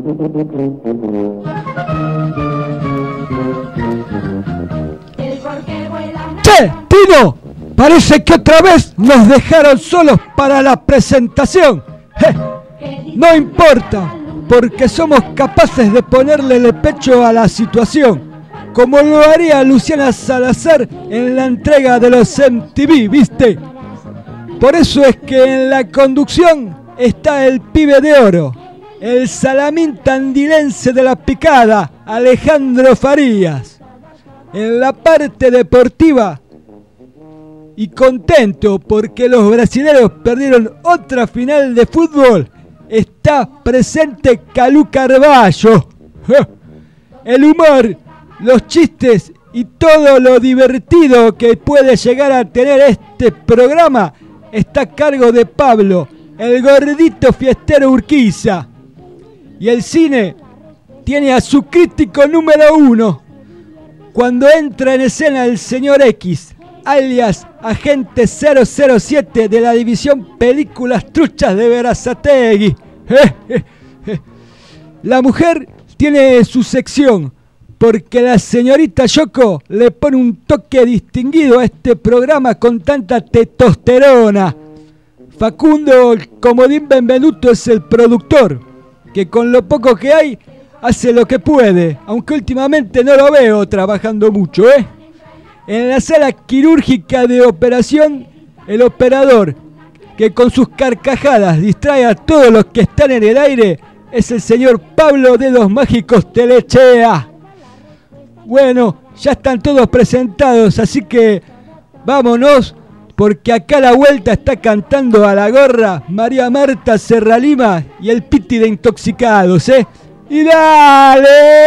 ¡Che, Tino! Parece que otra vez nos dejaron solos para la presentación. No importa, porque somos capaces de ponerle el pecho a la situación, como lo haría Luciana Salazar en la entrega de los MTV, ¿viste? Por eso es que en la conducción está el pibe de oro, el salamín tandilense de la picada, Alejandro Farías. En la parte deportiva, y contento porque los brasileños perdieron otra final de fútbol, está presente Calú Carballo. El humor, los chistes y todo lo divertido que puede llegar a tener este programa está a cargo de Pablo, el gordito fiestero Urquiza. Y el cine tiene a su crítico número 1, cuando entra en escena el señor X, alias Agente 007 de la división Películas Truchas de Berazategui. La mujer tiene su sección, porque la señorita Yoko le pone un toque distinguido a este programa con tanta testosterona. Facundo Comodín Benvenuto es el productor, que con lo poco que hay, hace lo que puede, aunque últimamente no lo veo trabajando mucho, En la sala quirúrgica de operación, el operador, que con sus carcajadas distrae a todos los que están en el aire, es el señor Pablo Dedos Mágicos Telechea. Bueno, ya están todos presentados, así que vámonos, porque acá a la vuelta está cantando a la gorra María Marta Serralima y el Piti de Intoxicados, ¡Y dale!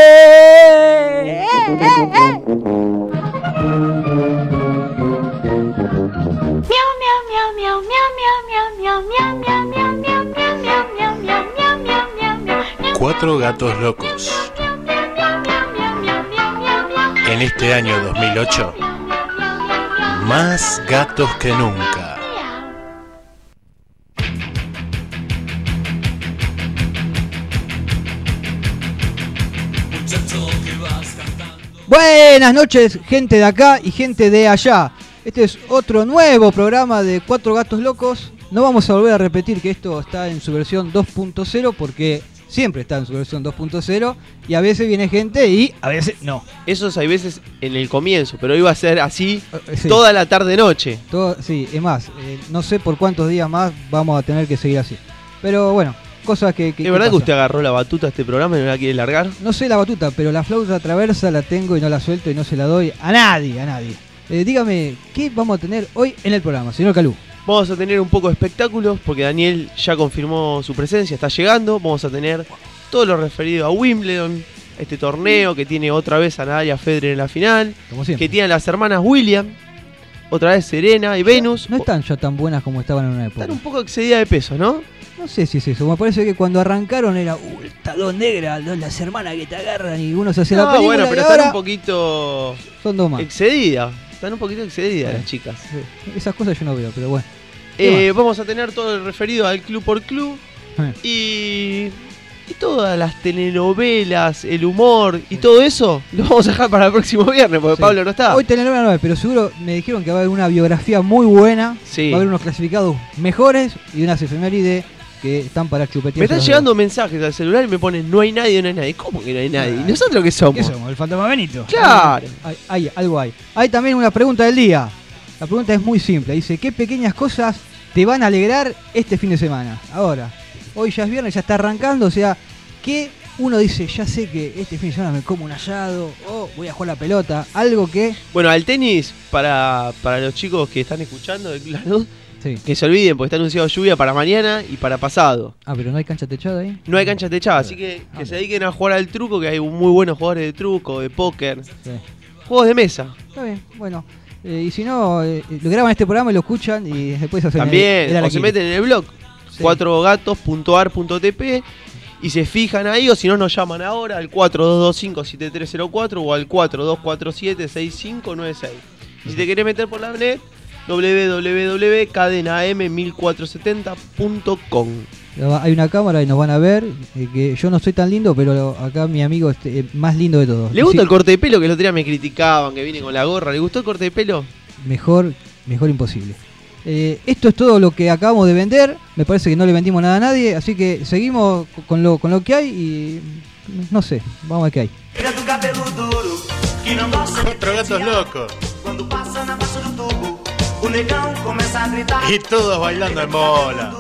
Cuatro gatos locos. En este año 2008, más gatos que nunca. Buenas noches, gente de acá y gente de allá. Este es otro nuevo programa de Cuatro Gatos Locos. No vamos a volver a repetir que esto está en su versión 2.0 porque siempre está en su versión 2.0 y a veces viene gente y a veces no. Esos hay veces en el comienzo, pero iba a ser así toda la tarde-noche. Sí, es más, no sé por cuántos días más vamos a tener que seguir así. Pero bueno, cosas que ¿Es verdad que usted agarró la batuta a este programa y no la quiere largar? No sé la batuta, pero la flauta traversa la tengo y no la suelto y no se la doy a nadie, dígame, ¿qué vamos a tener hoy en el programa, señor Calú? Vamos a tener un poco de espectáculos porque Daniel ya confirmó su presencia, está llegando. Vamos a tener todo lo referido a Wimbledon, este torneo que tiene otra vez a Natalia Federer en la final, que tiene a las hermanas Williams, otra vez Serena y Venus. No están ya tan buenas como estaban en una época. Están un poco excedidas de peso, ¿no? No sé si es eso, me parece que cuando arrancaron era estas dos negras, las hermanas que te agarran y uno se hace la película. Bueno, pero están un poquito son dos más. Excedidas. Están un poquito excedidas las chicas. Esas cosas yo no veo, pero bueno. Vamos a tener todo el referido al Club por Club. Y todas las telenovelas, el humor y todo eso lo vamos a dejar para el próximo viernes porque Pablo no está. Hoy telenovela no hay, pero seguro me dijeron que va a haber una biografía muy buena. Sí. Va a haber unos clasificados mejores y unas efemérides que están para chupetear. Me están llegando mensajes al celular y me ponen no hay nadie, no hay nadie. ¿Cómo que no hay nadie? ¿Y nosotros qué somos? ¿Qué somos? ¿El fantasma Benito? Claro. Algo hay. Hay también una pregunta del día. La pregunta es muy simple. Dice, ¿qué pequeñas cosas te van a alegrar este fin de semana? Ahora, hoy ya es viernes, ya está arrancando. O sea, ¿qué uno dice? Ya sé que este fin de semana me como un asado o voy a jugar la pelota. Algo que... Bueno, al tenis, para los chicos que están escuchando de Claro, sí, que se olviden porque está anunciado lluvia para mañana y para pasado. Pero no hay cancha techada ahí. No hay cancha techada, así que se dediquen a jugar al truco, que hay muy buenos jugadores de truco, de póker, juegos de mesa. Está bien, bueno. Y si no, lo graban este programa y lo escuchan y después hacen también, o se meten en el blog, 4gatos.ar.tp y se fijan ahí, o si no nos llaman ahora al 4225-7304 o al 4247-6596. Y si te querés meter por la net, www.cadenam1470.com. Hay una cámara y nos van a ver, que yo no soy tan lindo, pero acá mi amigo más lindo de todos. ¿Le gusta el corte de pelo? Que el otro día me criticaban, que vine con la gorra. ¿Le gustó el corte de pelo? Mejor imposible. Esto es todo lo que acabamos de vender. Me parece que no le vendimos nada a nadie, así que seguimos con lo que hay y no sé, vamos a ver qué hay. Cuatro gatos locos. Y todos bailando en bola.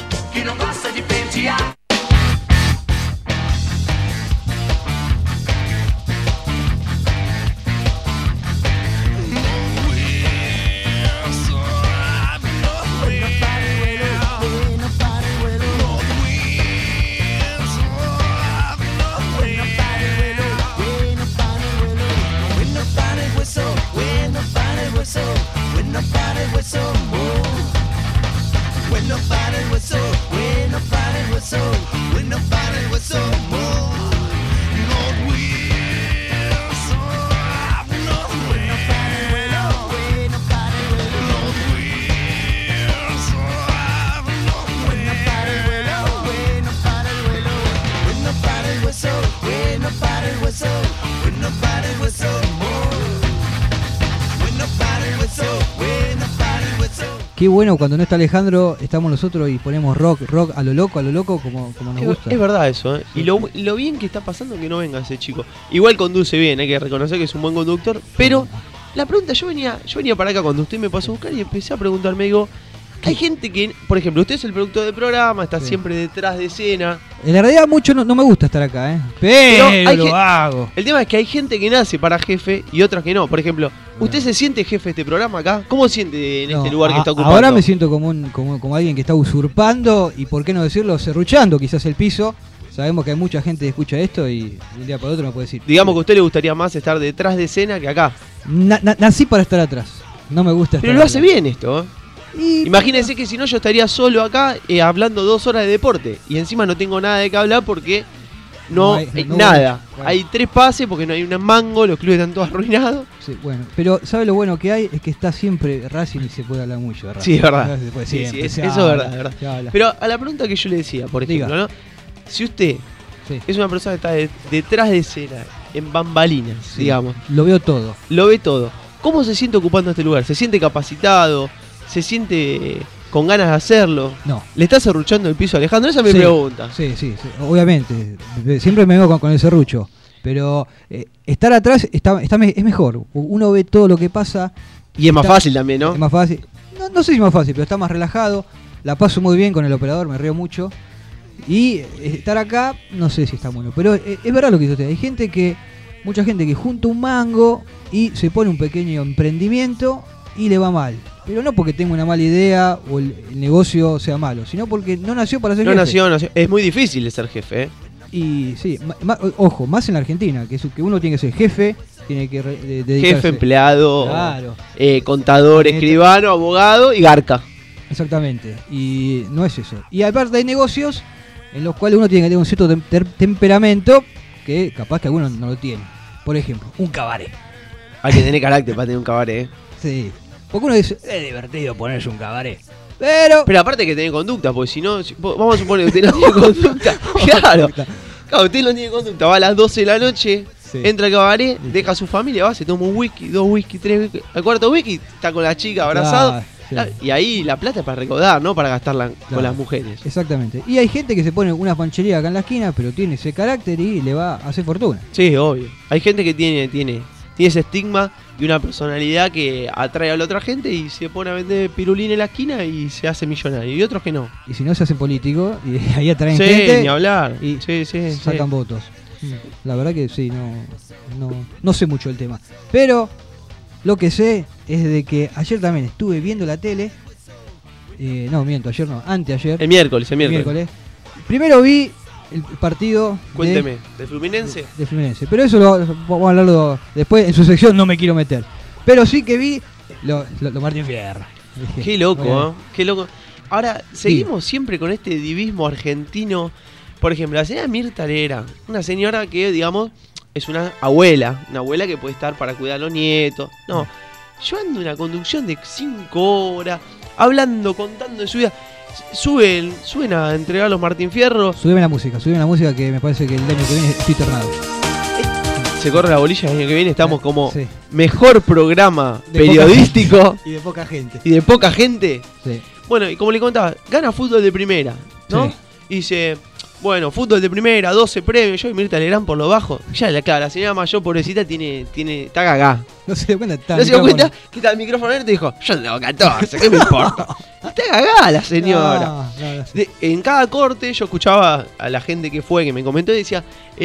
Qué bueno cuando no está Alejandro, estamos nosotros y ponemos rock a lo loco, como nos gusta. Es verdad eso, ¿eh? Y lo bien que está pasando que no venga ese chico. Igual conduce bien, hay que reconocer que es un buen conductor, pero la pregunta, yo venía para acá cuando usted me pasó a buscar y empecé a preguntarme, digo, hay gente que, por ejemplo, usted es el productor del programa, está siempre detrás de escena. En la realidad mucho no me gusta estar acá, pero lo hago. El tema es que hay gente que nace para jefe y otras que no. Por ejemplo, ¿usted se siente jefe de este programa acá? ¿Cómo se siente en este lugar que está ocupando? Ahora me siento como alguien que está usurpando y, por qué no decirlo, serruchando quizás el piso. Sabemos que hay mucha gente que escucha esto y de un día para otro no puede decir. Digamos que a usted le gustaría más estar detrás de escena que acá. Nací para estar atrás. No me gusta estar Pero lo hace bien esto, ¿eh? Y imagínense que si no yo estaría solo acá hablando 2 horas de deporte y encima no tengo nada de qué hablar porque no hay nada. Bueno. Hay 3 pases porque no hay un mango, los clubes están todos arruinados. Sí, bueno, pero ¿sabe lo bueno que hay? Es que está siempre Racing y se puede hablar mucho de Racing. Sí, es verdad. Sí, eso es verdad. Pero a la pregunta que yo le decía, por ejemplo, ¿no? Si usted es una persona que está detrás de escena, en bambalinas, digamos. Lo veo todo. Lo ve todo. ¿Cómo se siente ocupando este lugar? ¿Se siente capacitado? ¿Se siente con ganas de hacerlo? No. ¿Le está serruchando el piso a Alejandro? Esa es mi pregunta. Sí, obviamente. Siempre me vengo con el serrucho. Pero estar atrás es mejor. Uno ve todo lo que pasa. Y es más fácil también, ¿no? Es más fácil. No sé si es más fácil, pero está más relajado. La paso muy bien con el operador, me río mucho. Y estar acá, no sé si está bueno. Pero es verdad lo que dice usted. Hay mucha gente que junta un mango y se pone un pequeño emprendimiento y le va mal. Pero no porque tenga una mala idea o el negocio sea malo, sino porque no nació para ser jefe. No nació. Es muy difícil de ser jefe, ¿eh? Y sí, ojo, más en la Argentina, que uno tiene que ser jefe, tiene que dedicarse. Jefe, empleado, claro. Contador, escribano, abogado y garca. Exactamente, y no es eso. Y aparte hay negocios en los cuales uno tiene que tener un cierto temperamento que capaz que algunos no lo tienen. Por ejemplo, un cabaret. Hay que tener carácter para tener un cabaret, ¿eh? Sí. Porque uno dice, es divertido ponerse un cabaret. Pero aparte hay que tener conducta, porque si no, vamos a suponer que usted no tiene conducta. Claro, usted no tiene conducta, va a las 12 de la noche, entra al cabaret, deja a su familia, va, se toma un whisky, 2 whisky, 3 whisky. Al cuarto whisky está con la chica abrazado. Claro, y ahí la plata es para recaudar, no para gastarla con las mujeres. Exactamente. Y hay gente que se pone una panchería acá en la esquina, pero tiene ese carácter y le va a hacer fortuna. Sí, obvio. Hay gente que tiene ese estigma de una personalidad que atrae a la otra gente y se pone a vender pirulín en la esquina y se hace millonario. Y otros que no. Y si no, se hace político y ahí atraen gente. Ni hablar. Y sacan votos. La verdad que sí, no sé mucho el tema. Pero lo que sé es de que ayer también estuve viendo la tele. Anteayer. El miércoles. Primero vi el partido. Cuénteme, ¿de Fluminense? De Fluminense. Pero eso vamos a hablarlo después. En su sección no me quiero meter. Pero sí que vi lo Martín Fierro. Qué loco, ¿eh? Qué loco. Ahora, seguimos siempre con este divismo argentino. Por ejemplo, la señora Mirta Legrand, una señora que, digamos, es una abuela que puede estar para cuidar a los nietos. No, llevando una conducción de 5 horas, contando de su vida. suben a entregar los Martín Fierro. Subime la música que me parece que el año que viene estoy tornado. Se corre la bolilla el año que viene, estamos como Sí. mejor programa De periodístico Y de poca gente. y de poca gente. Sí. Bueno, y como le contaba, gana fútbol de primera, ¿no? Sí. Y dice, bueno, fútbol de primera, 12 premios, yo y Mirta Legrand por lo bajo. Ya la señora mayor, pobrecita, está cagá. No se dio cuenta. No se dio cuenta que está el micrófono abierto y dijo, yo tengo 14, ¿qué me importa? Está cagá la señora. No. En cada corte yo escuchaba a la gente que me comentó y decía,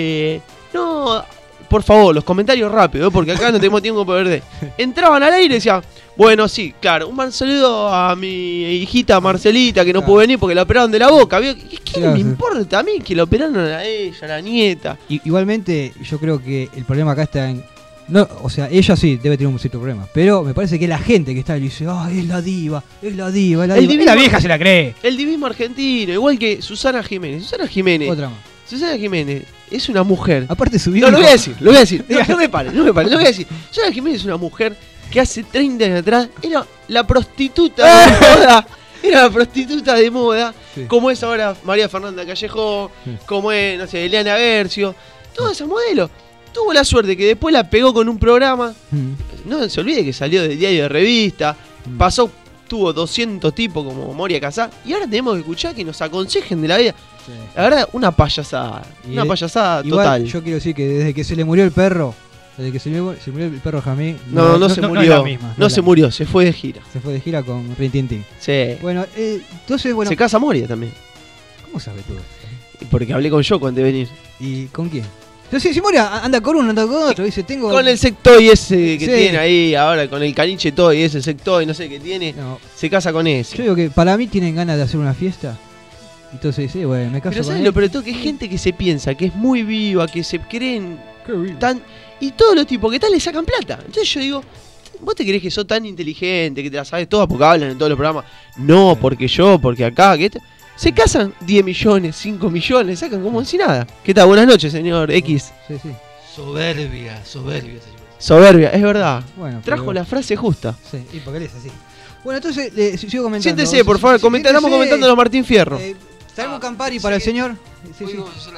no, por favor, los comentarios rápido, porque acá no tenemos tiempo para perder. Entraban al aire y decían, bueno, sí, claro, un saludo a mi hijita Marcelita que no pudo venir porque la operaron de la boca. ¿Qué me importa a mí que la operaron a ella, a la nieta? Igualmente, yo creo que el problema acá está en... No, o sea, ella sí debe tener un cierto problema, pero me parece que la gente que está y dice, es la diva. divismo, La vieja se la cree. El divismo argentino, igual que Susana Jiménez. Otra más. Susana Jiménez es una mujer. Aparte subió. No, lo voy a decir. No me pare, lo voy a decir. Susana Jiménez es una mujer que hace 30 años atrás era la prostituta de moda. Era la prostituta de moda. Sí. Como es ahora María Fernanda Callejón, como es, no sé, Eliana Bercio. Todos esos modelos. Tuvo la suerte que después la pegó con un programa. No se olvide que salió de diario de revista. Tuvo 200 tipos como Moria Casá. Y ahora tenemos que escuchar que nos aconsejen de la vida. Sí. La verdad, una payasada. Una payasada total. Yo quiero decir que desde que se le murió el perro, el perro Jamí. No se murió. No se murió, se fue de gira. Se fue de gira con Rin Tin Tin. Sí. Bueno, entonces, bueno. Se casa Moria también. ¿Cómo sabe todo? Porque hablé con Yoko antes de venir. ¿Y con quién? Entonces, si Moria anda con uno, anda con otro, dice, tengo... Con el sectoy ese que tiene ahí ahora, con el caniche toy, ese sectoy, no sé qué tiene, se casa con ese. Yo digo que para mí tienen ganas de hacer una fiesta. Entonces dice, bueno, me caso pero con él. Pero todo que hay gente que se piensa, que es muy viva, que se creen tan... Y todos los tipos que tal le sacan plata. Entonces yo digo, ¿vos te crees que sos tan inteligente, que te la sabes todas porque hablan en todos los programas? No, porque acá, que se casan 10 millones, 5 millones, sacan como si nada. ¿Qué tal? Buenas noches, señor X. Sí. Soberbia. Soberbia, es verdad. Bueno, trajo la frase justa. Sí, y porque él es así. Bueno, entonces sigo comentando. Siéntese, por favor, estamos comentando los Martín Fierro. ¿Traemos Campari para el señor? Hoy vamos a hacer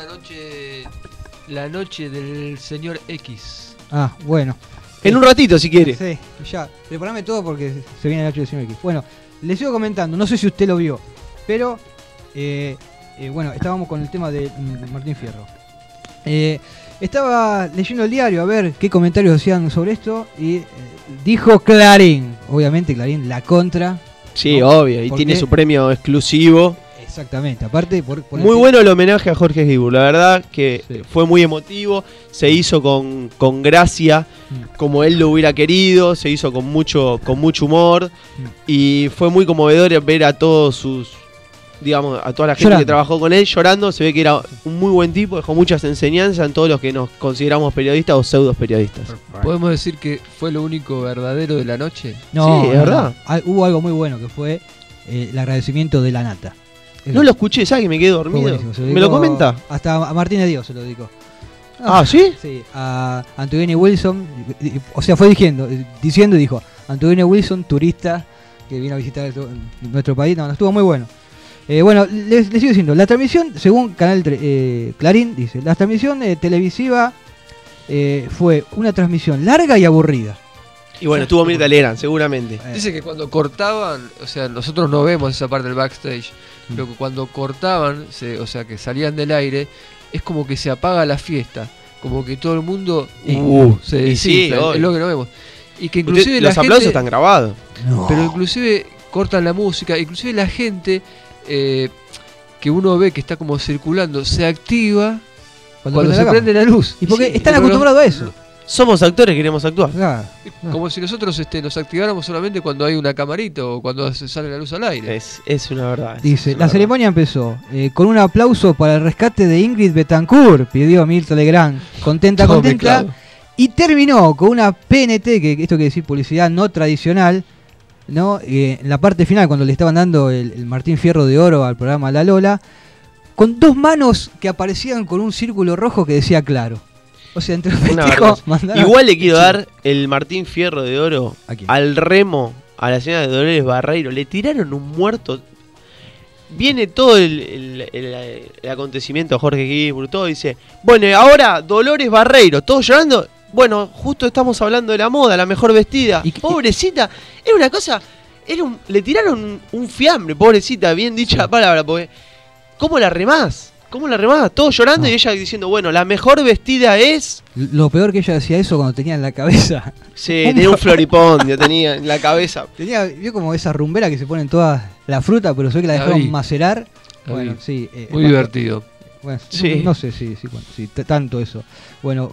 la noche del señor X. Ah, bueno. En un ratito, si quiere. Sí, ya. Preparame todo porque se viene la noche del señor X. Bueno, le sigo comentando, no sé si usted lo vio, pero... bueno, estábamos con el tema de Martín Fierro. Estaba leyendo el diario a ver qué comentarios hacían sobre esto y dijo Clarín, obviamente Clarín, la contra. Sí, ¿no? Obvio, y tiene su premio exclusivo. Exactamente, aparte por muy bueno el homenaje a Jorge Guibur, la verdad que fue muy emotivo, se hizo con gracia, como él lo hubiera querido, se hizo con mucho humor y fue muy conmovedor ver a todos sus... digamos, a toda la gente que trabajó con él llorando. Se ve que era un muy buen tipo, dejó muchas enseñanzas en todos los que nos consideramos periodistas o pseudos periodistas. ¿Podemos decir que fue lo único verdadero de la noche? No, sí, es verdad. Hubo algo muy bueno que fue el agradecimiento de la nata. No lo escuché, ¿sabes que me quedé dormido? ¿Me lo comenta? Hasta a Martín de Dios se lo dedicó. ¿Sí? Sí, a Antonio Wilson, o sea, fue diciendo y dijo, Antonio Wilson, turista que vino a visitar nuestro país, estuvo muy bueno. Bueno, les sigo diciendo, la transmisión, según Canal Clarín, dice, la transmisión televisiva fue una transmisión larga y aburrida. Y bueno, estuvo Mirta Legrand, seguramente. Dice que cuando cortaban, o sea, nosotros no vemos esa parte del backstage, pero que cuando cortaban, o sea, que salían del aire, es como que se apaga la fiesta, como que todo el mundo se desinfla, es lo que no vemos. Y que inclusive los aplausos están grabados. Pero inclusive cortan la música, inclusive la gente... que uno ve que está como circulando, se activa cuando se prende la luz. Y porque están acostumbrados a eso. Somos actores, queremos actuar. Como si nosotros nos activáramos solamente cuando hay una camarita o cuando sale la luz al aire. Es una verdad. Dice, la ceremonia empezó con un aplauso para el rescate de Ingrid Betancourt, pidió Mirta Legrand, contenta. Y terminó con una PNT, que esto quiere decir publicidad no tradicional, ¿no? En la parte final, cuando le estaban dando el Martín Fierro de Oro al programa La Lola, con dos manos que aparecían con un círculo rojo que decía claro. O sea, entre los festejos igual le quiero dar el Martín Fierro de Oro al remo, a la señora de Dolores Barreiro. Le tiraron un muerto. viene todo el acontecimiento, Jorge Guibur, todo dice, bueno, y ahora Dolores Barreiro, todos llorando. Bueno, justo estamos hablando de la moda, la mejor vestida. Pobrecita, era una cosa, le tiraron un fiambre, pobrecita, bien dicha la palabra, porque ¿cómo la remás? Todos llorando y ella diciendo, bueno, la mejor vestida es... Lo peor que ella decía eso cuando tenía en la cabeza. Sí, tenía un floripondio, tenía en la cabeza. Vio como esa rumbera que se ponen todas la fruta, pero se ve que la dejaron macerar. Bueno, sí. Muy divertido. Bueno, sí. No sé si tanto eso. Bueno,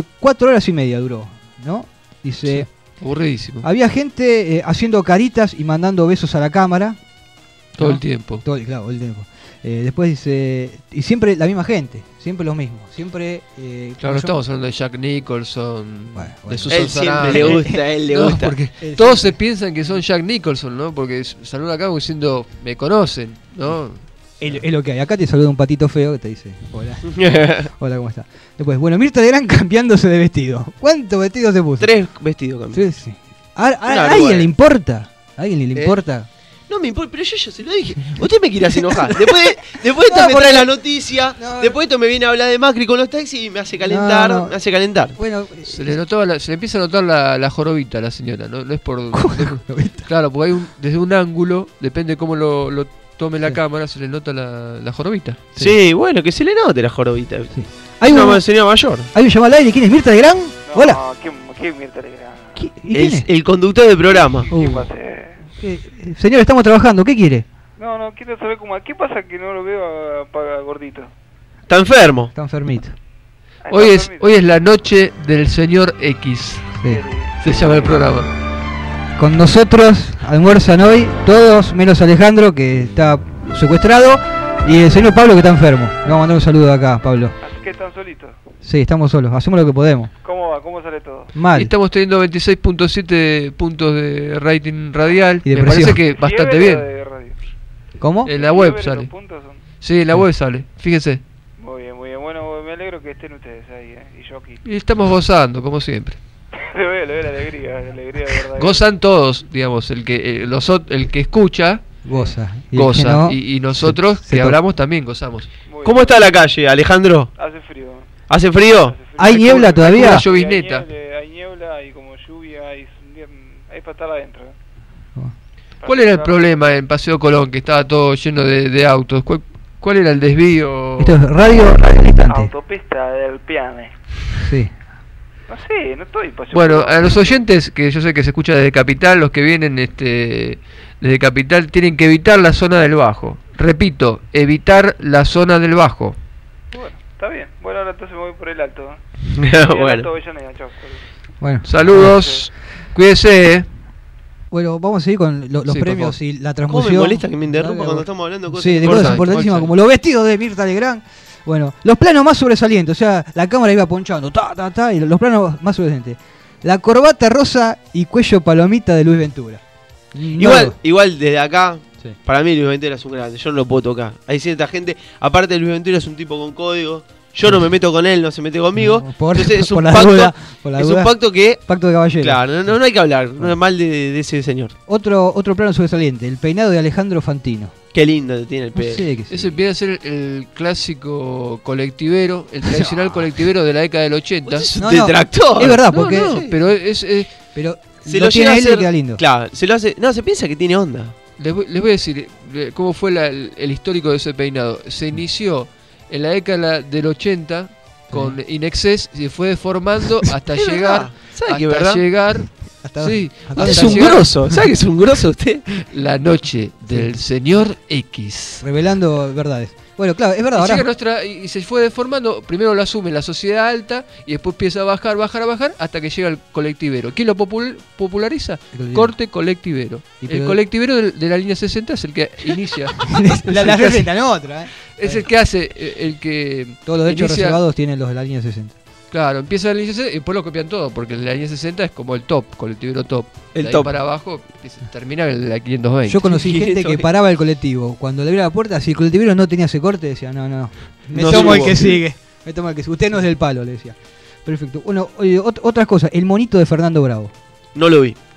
4 horas y media duró, ¿no? Dice... Sí, aburridísimo. Había gente haciendo caritas y mandando besos a la cámara. Todo el tiempo. Todo el tiempo. Después dice, y siempre la misma gente, siempre lo mismo, siempre... claro, no estamos hablando de Jack Nicholson, de Susan Sarandon. Él le gusta. Porque todos se piensan que son Jack Nicholson, ¿no? Porque saludan acá diciendo, me conocen, ¿no? Es lo que hay. Acá te saluda un patito feo que te dice, hola. Hola, ¿cómo está? Después, bueno, Mirta Legrand cambiándose de vestido. ¿Cuántos vestidos se puso? 3 vestidos cambió. Sí. ¿A alguien le importa? ¿A alguien le importa? No me importa, pero yo ya se lo dije. Usted me quiere hacer enojar. Después esto me trae la noticia. Después esto me viene a hablar de Macri con los taxis y me hace calentar. Me hace calentar. Bueno, se le empieza a notar la jorobita a la señora. No es por. Claro, porque hay desde un ángulo, depende cómo lo tome la cámara, se le nota la jorobita. Sí, bueno, que se le note la jorobita. Sí. Hay una señora mayor. Hay un llamado al aire. ¿Quién es Mirta Legrand? No, hola. ¿Quién es Mirta Legrand? Es el conductor del programa. ¿Qué pasa? Señor, estamos trabajando, ¿qué quiere? No, quiero saber ¿qué pasa que no lo veo a Gordito? Está enfermo. Está enfermito. Hoy es la noche del señor X. Sí. Se llama el programa. Con nosotros almuerzan hoy todos menos Alejandro, que está secuestrado, y el señor Pablo, que está enfermo. Le vamos a mandar un saludo de acá, Pablo. ¿Así que están solitos? Sí, estamos solos, hacemos lo que podemos. ¿Cómo va? ¿Cómo sale todo? Mal. Estamos teniendo 26.7 puntos de rating radial. Y me parece que bastante bien. ¿Cómo? En la web sale. Sí, en la web sale, fíjense. Muy bien. Bueno, me alegro que estén ustedes ahí, y yo aquí. Y estamos gozando, como siempre. Le veo la alegría de verdad. Gozan todos, digamos, el que escucha goza. Y nosotros que hablamos también gozamos. ¿Cómo está la calle, Alejandro? Hace frío. ¿Hace frío? ¿Hay niebla todavía? Una llovizneta. Hay niebla, hay como lluvia, hay para estar adentro. ¿Cuál era el problema en Paseo Colón, que estaba todo lleno de autos? ¿Cuál era el desvío? Esto es radio distante. Autopista del Piane. Sí. No sé, no estoy Paseo Bueno, Colón. a los oyentes, que yo sé que se escucha desde Capital, los que vienen desde Capital tienen que evitar la zona del Bajo. Repito, evitar la zona del Bajo. Bueno, está bien. Bueno, ahora entonces me voy por el alto. Bueno. Bueno. Saludos. Cuídese. Bueno, vamos a seguir con los premios y la transmisión. ¿Cómo me molesta que me interrumpa cuando estamos hablando de cosas de cosas importantísimas como los vestidos de Mirta Legrand? Bueno, los planos más sobresalientes, o sea, la cámara iba ponchando, y los planos más sobresalientes. La corbata rosa y cuello palomita de Luis Ventura. Igual desde acá, sí. Para mí Luis Ventura es un grande, yo no lo puedo tocar. Hay cierta gente, aparte de Luis Ventura es un tipo con código, yo no me meto con él, no se mete conmigo. Entonces es un pacto que... Pacto de caballero. Claro, no hay que hablar, no es mal de ese señor. Otro plano sobresaliente, el peinado de Alejandro Fantino. Qué lindo tiene el pelo. No sé Ese viene a ser el clásico colectivero, el tradicional colectivero de la década del 80. Es un detractor. Es verdad, porque... pero se lo tiene llega a él hacer, y queda lindo. Claro, se lo hace... No, se piensa que tiene onda. Les voy a decir cómo fue el histórico de ese peinado. Se inició en la década del 80 con Inexcess y fue deformando hasta llegar... Es un grosso. ¿Sabe que es un grosso usted? La noche del señor X. Revelando verdades. Bueno, claro, es verdad. Y se fue deformando. Primero lo asume la sociedad alta y después empieza a bajar hasta que llega el colectivero. ¿Quién lo populariza? Corte colectivero. El colectivero de la línea 60 es el que inicia. la 60, no otra. Es el que hace, el que... Todos los derechos reservados tienen los de la línea 60. Claro, empieza la línea 60 y después lo copian todo, porque la línea 60 es como el top, colectivero top. El de top. Ahí para abajo termina la 520. Yo conocí gente que paraba el colectivo. Cuando le abría la puerta, si el colectivero no tenía ese corte, decía, no. Me tomo el que sigue. Usted no es del palo, le decía. Perfecto. Bueno, otras cosas. El monito de Fernando Bravo. No lo vi.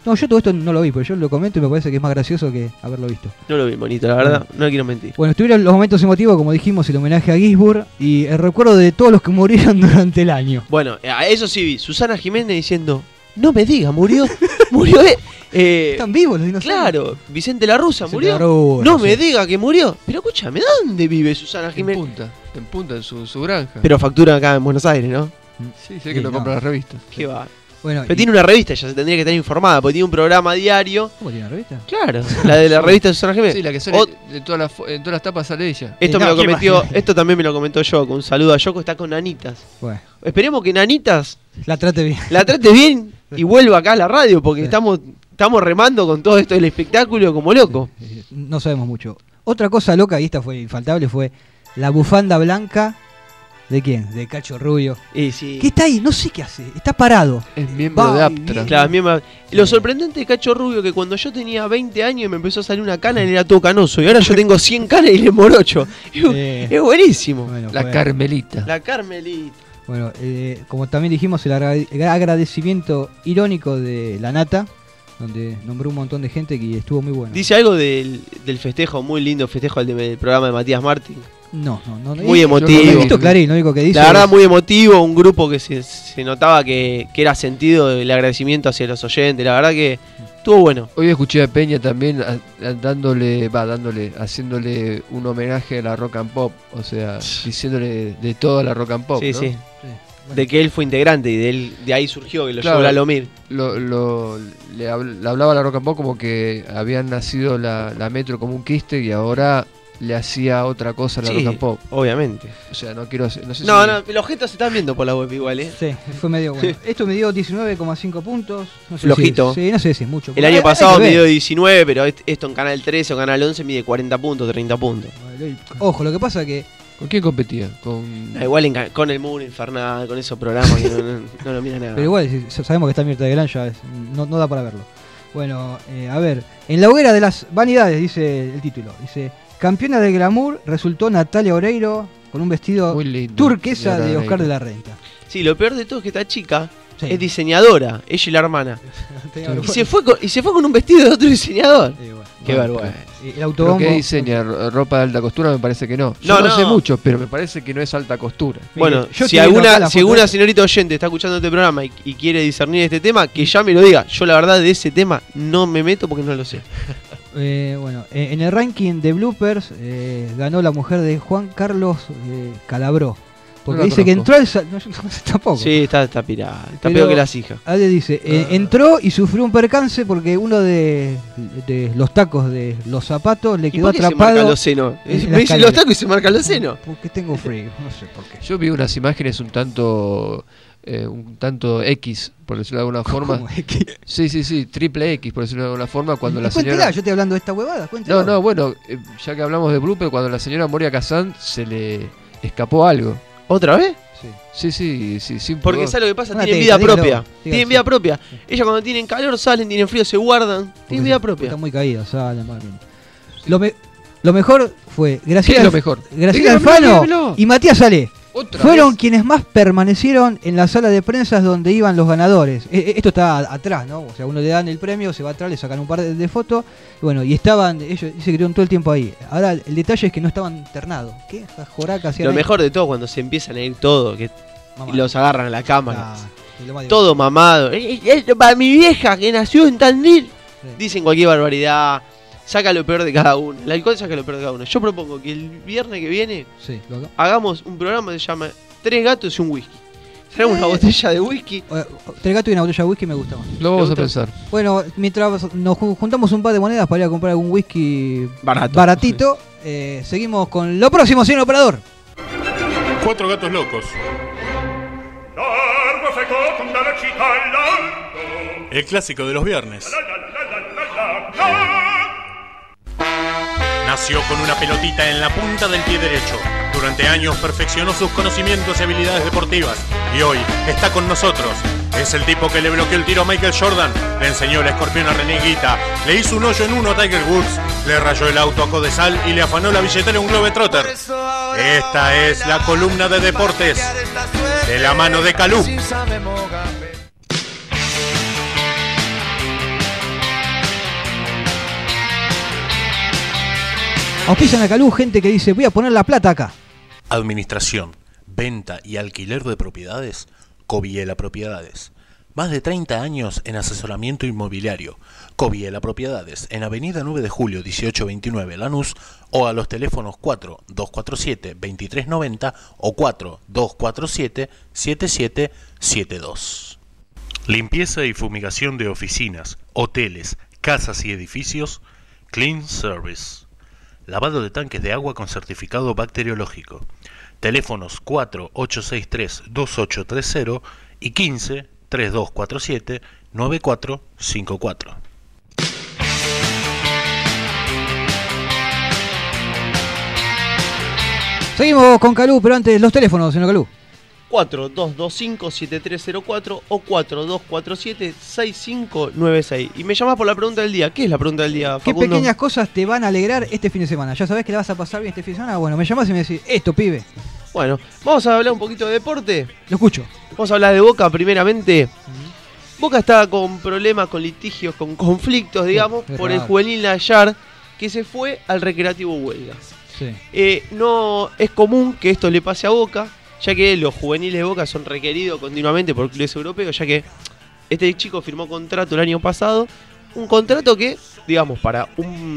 No, yo todo esto no lo vi, pero yo lo comento y me parece que es más gracioso que haberlo visto. No lo vi, bonito, la verdad, no le quiero mentir. Bueno, estuvieron los momentos emotivos, como dijimos, el homenaje a Gisburg y el recuerdo de todos los que murieron durante el año. Bueno, a eso sí vi, Susana Jiménez diciendo, no me diga, murió, murió. Están vivos los dinosaurios. Claro, Vicente La Russa Vicente murió. La Russa, No sí. me diga que murió. Pero escúchame, ¿dónde vive Susana Jiménez? En punta, en su granja. Pero factura acá en Buenos Aires, ¿no? Sí, sé que no compra las revistas. Qué va. Bueno, Pero tiene una revista, ya se tendría que estar informada, porque tiene un programa diario. ¿Cómo tiene una revista? Claro, la de la revista de Susana Jiménez. Sí, la que sale en todas las tapas sale ella. Esto, No, me lo ¿qué cometió, más? esto también me lo comentó Yoko. Un saludo a Yoko, está con Nanitas. Bueno, Esperemos que Nanitas la trate bien. la trate bien y vuelva acá a la radio, porque estamos remando con todo esto del espectáculo como loco. No sabemos mucho. Otra cosa loca, y esta fue infaltable, fue la bufanda blanca. ¿De quién? De Cacho Rubio. Y sí. ¿Qué está ahí? No sé qué hace. Está parado. Es miembro Va de y Aptra. viene. Claro, lo sorprendente de Cacho Rubio que cuando yo tenía 20 años y me empezó a salir una cana, él era todo canoso. Y ahora yo tengo 100 canas y le morocho. Es buenísimo. Bueno, La fue- Carmelita. La Carmelita. Bueno, como también dijimos, el agradecimiento irónico de La Nata, donde nombró un montón de gente que estuvo muy bueno. Dice algo del festejo, muy lindo festejo del programa de Matías Martín. No. Muy Yo emotivo. no he visto Clarín, lo único que dice La verdad, es- muy emotivo, un grupo que se notaba que era sentido el agradecimiento hacia los oyentes. La verdad que estuvo bueno. Hoy escuché a Peña también haciéndole un homenaje a la rock and pop, o sea, diciéndole de toda la rock and pop, Sí, ¿no? sí. Sí, bueno. De que él fue integrante y de ahí surgió, que lo Claro. llevó a Lomir. Le hablaba a la rock and pop como que habían nacido la Metro como un quiste y ahora le hacía otra cosa a la Sí, rock and pop. obviamente. O sea, no quiero, no sé No, si- no, los gestos se están viendo por la web igual, ¿eh? Sí, fue medio bueno. Esto me dio 19,5 puntos. No sé Flojito. Si, sí, no sé si es mucho. El año pasado me dio 19, pero esto en Canal 13 o Canal 11 mide 40 puntos, 30 puntos. Ojo, lo que pasa es que ¿Con quién competía? Con Da igual con el Muro Infernal, con esos programas que no lo mira nada. Pero igual, si sabemos que está Mirta de Gran, ya no da para verlo. Bueno, a ver. En la hoguera de las vanidades, dice el título. Dice, campeona del glamour resultó Natalia Oreiro con un vestido muy lindo. turquesa Señora de Oscar Oreiro. de la Renta. Sí, lo peor de todo es que esta chica Sí. es diseñadora, ella y la hermana. Tenía Y se fue con un vestido de otro diseñador. Qué Bueno, vergüenza. El ¿Pero autobombo. qué diseña? ¿Ropa de alta costura? Me parece que no. Yo No, no, no. sé mucho, pero me parece que no es alta costura. Bueno, yo si estoy viendo acá alguna, la si foto. alguna señorita oyente está escuchando este programa y quiere discernir este tema, que ya me lo diga. Yo la verdad de ese tema no me meto porque no lo sé. Bueno, en el ranking de bloopers ganó la mujer de Juan Carlos Calabró. Porque No la dice que conozco. entró al... No, yo no sé tampoco. Sí, está pirada. Está Pero- peor que las hijas. Ale dice, entró y sufrió un percance porque uno de los tacos de los zapatos le ¿Y quedó por qué se marca atrapado. los senos? en la Me dice escalera. los tacos y se marcan los senos. Porque tengo frío, no sé por qué. Yo vi unas imágenes un tanto X, por decirlo de alguna forma. ¿Cómo es que- Sí, triple X, por decirlo de alguna forma, cuando la Cuéntela, señora... yo estoy hablando de esta huevada, cuéntela. No, bueno, ya que hablamos de blooper, cuando la señora Moria Kazan se le escapó algo. ¿Otra vez? Sí. Sí, sin Porque pudor. ¿sabes lo que pasa? Una Tienen teta, vida dígalo, propia. dígalo, Tienen sí. vida propia. Ellas cuando tienen calor salen, tienen frío, se guardan. Tienen vida propia. Está muy caída, sale más bien. Lo mejor fue ¿Qué Graciela, es lo mejor? Graciela Dígamelo, Alfano dígamelo. y Matías Salé. ¿Otra Fueron vez? quienes más permanecieron en la sala de prensa donde iban los ganadores. Esto está atrás, ¿no? O sea, uno le dan el premio, se va atrás, le sacan un par de fotos. Y bueno, y estaban, ellos dice que estuvieron todo el tiempo ahí. Ahora, el detalle es que no estaban internados. ¿Qué? Joraca hacían Lo ahí. mejor de todo cuando se empiezan a ir todo, que Mamá. y los agarran a la cámara. Ah, y lo más Todo mamado. Para mi vieja que nació en Tandil. Sí. Dicen cualquier barbaridad. Saca lo peor de cada uno. El alcohol saca lo peor de cada uno. Yo propongo que el viernes que viene Sí, lo- hagamos un programa que se llama 3 gatos y un whisky. Traemos una botella de whisky. Tres gatos y una botella de whisky me gusta más. Lo vamos ¿Te a gusta? pensar. Bueno, mientras nos juntamos un par de monedas para ir a comprar algún whisky Barato. baratito, seguimos con lo próximo, señor operador. 4 gatos locos. El clásico de los viernes. Nació con una pelotita en la punta del pie derecho. Durante años perfeccionó sus conocimientos y habilidades deportivas. Y hoy está con nosotros. Es el tipo que le bloqueó el tiro a Michael Jordan, le enseñó el escorpión a René Guita, le hizo un hoyo en uno a Tiger Woods, le rayó el auto a Codesal y le afanó la billetera a un Globetrotter. Esta es la columna de deportes de la mano de Calú. Auspician a Calú gente que dice, voy a poner la plata acá. Administración, venta y alquiler de propiedades, Coviela Propiedades. Más de 30 años en asesoramiento inmobiliario. Coviela Propiedades, en Avenida 9 de Julio 1829 Lanús, o a los teléfonos 4247-2390 o 4247-7772. Limpieza y fumigación de oficinas, hoteles, casas y edificios, Clean Service. Lavado de tanques de agua con certificado bacteriológico. Teléfonos 4863-2830 y 15-3247-9454. Seguimos con Calú, pero antes los teléfonos, señor Calú. 4225-7304 o 4247-6596. Y me llamás por la pregunta del día. ¿Qué es la pregunta del día, ¿Qué Facundo? pequeñas cosas te van a alegrar este fin de semana? ¿Ya sabés que la vas a pasar bien este fin de semana? Bueno, me llamás y me decís, esto, pibe. Bueno, vamos a hablar un poquito de deporte. Lo escucho. Vamos a hablar de Boca primeramente. Boca está con problemas, con litigios, con conflictos, digamos, Qué por el raro. juvenil Nayar, que se fue al Recreativo Huelga. Sí. No es común que esto le pase a Boca, ya que los juveniles de Boca son requeridos continuamente por clubes europeos, ya que este chico firmó contrato el año pasado, un contrato que, digamos, para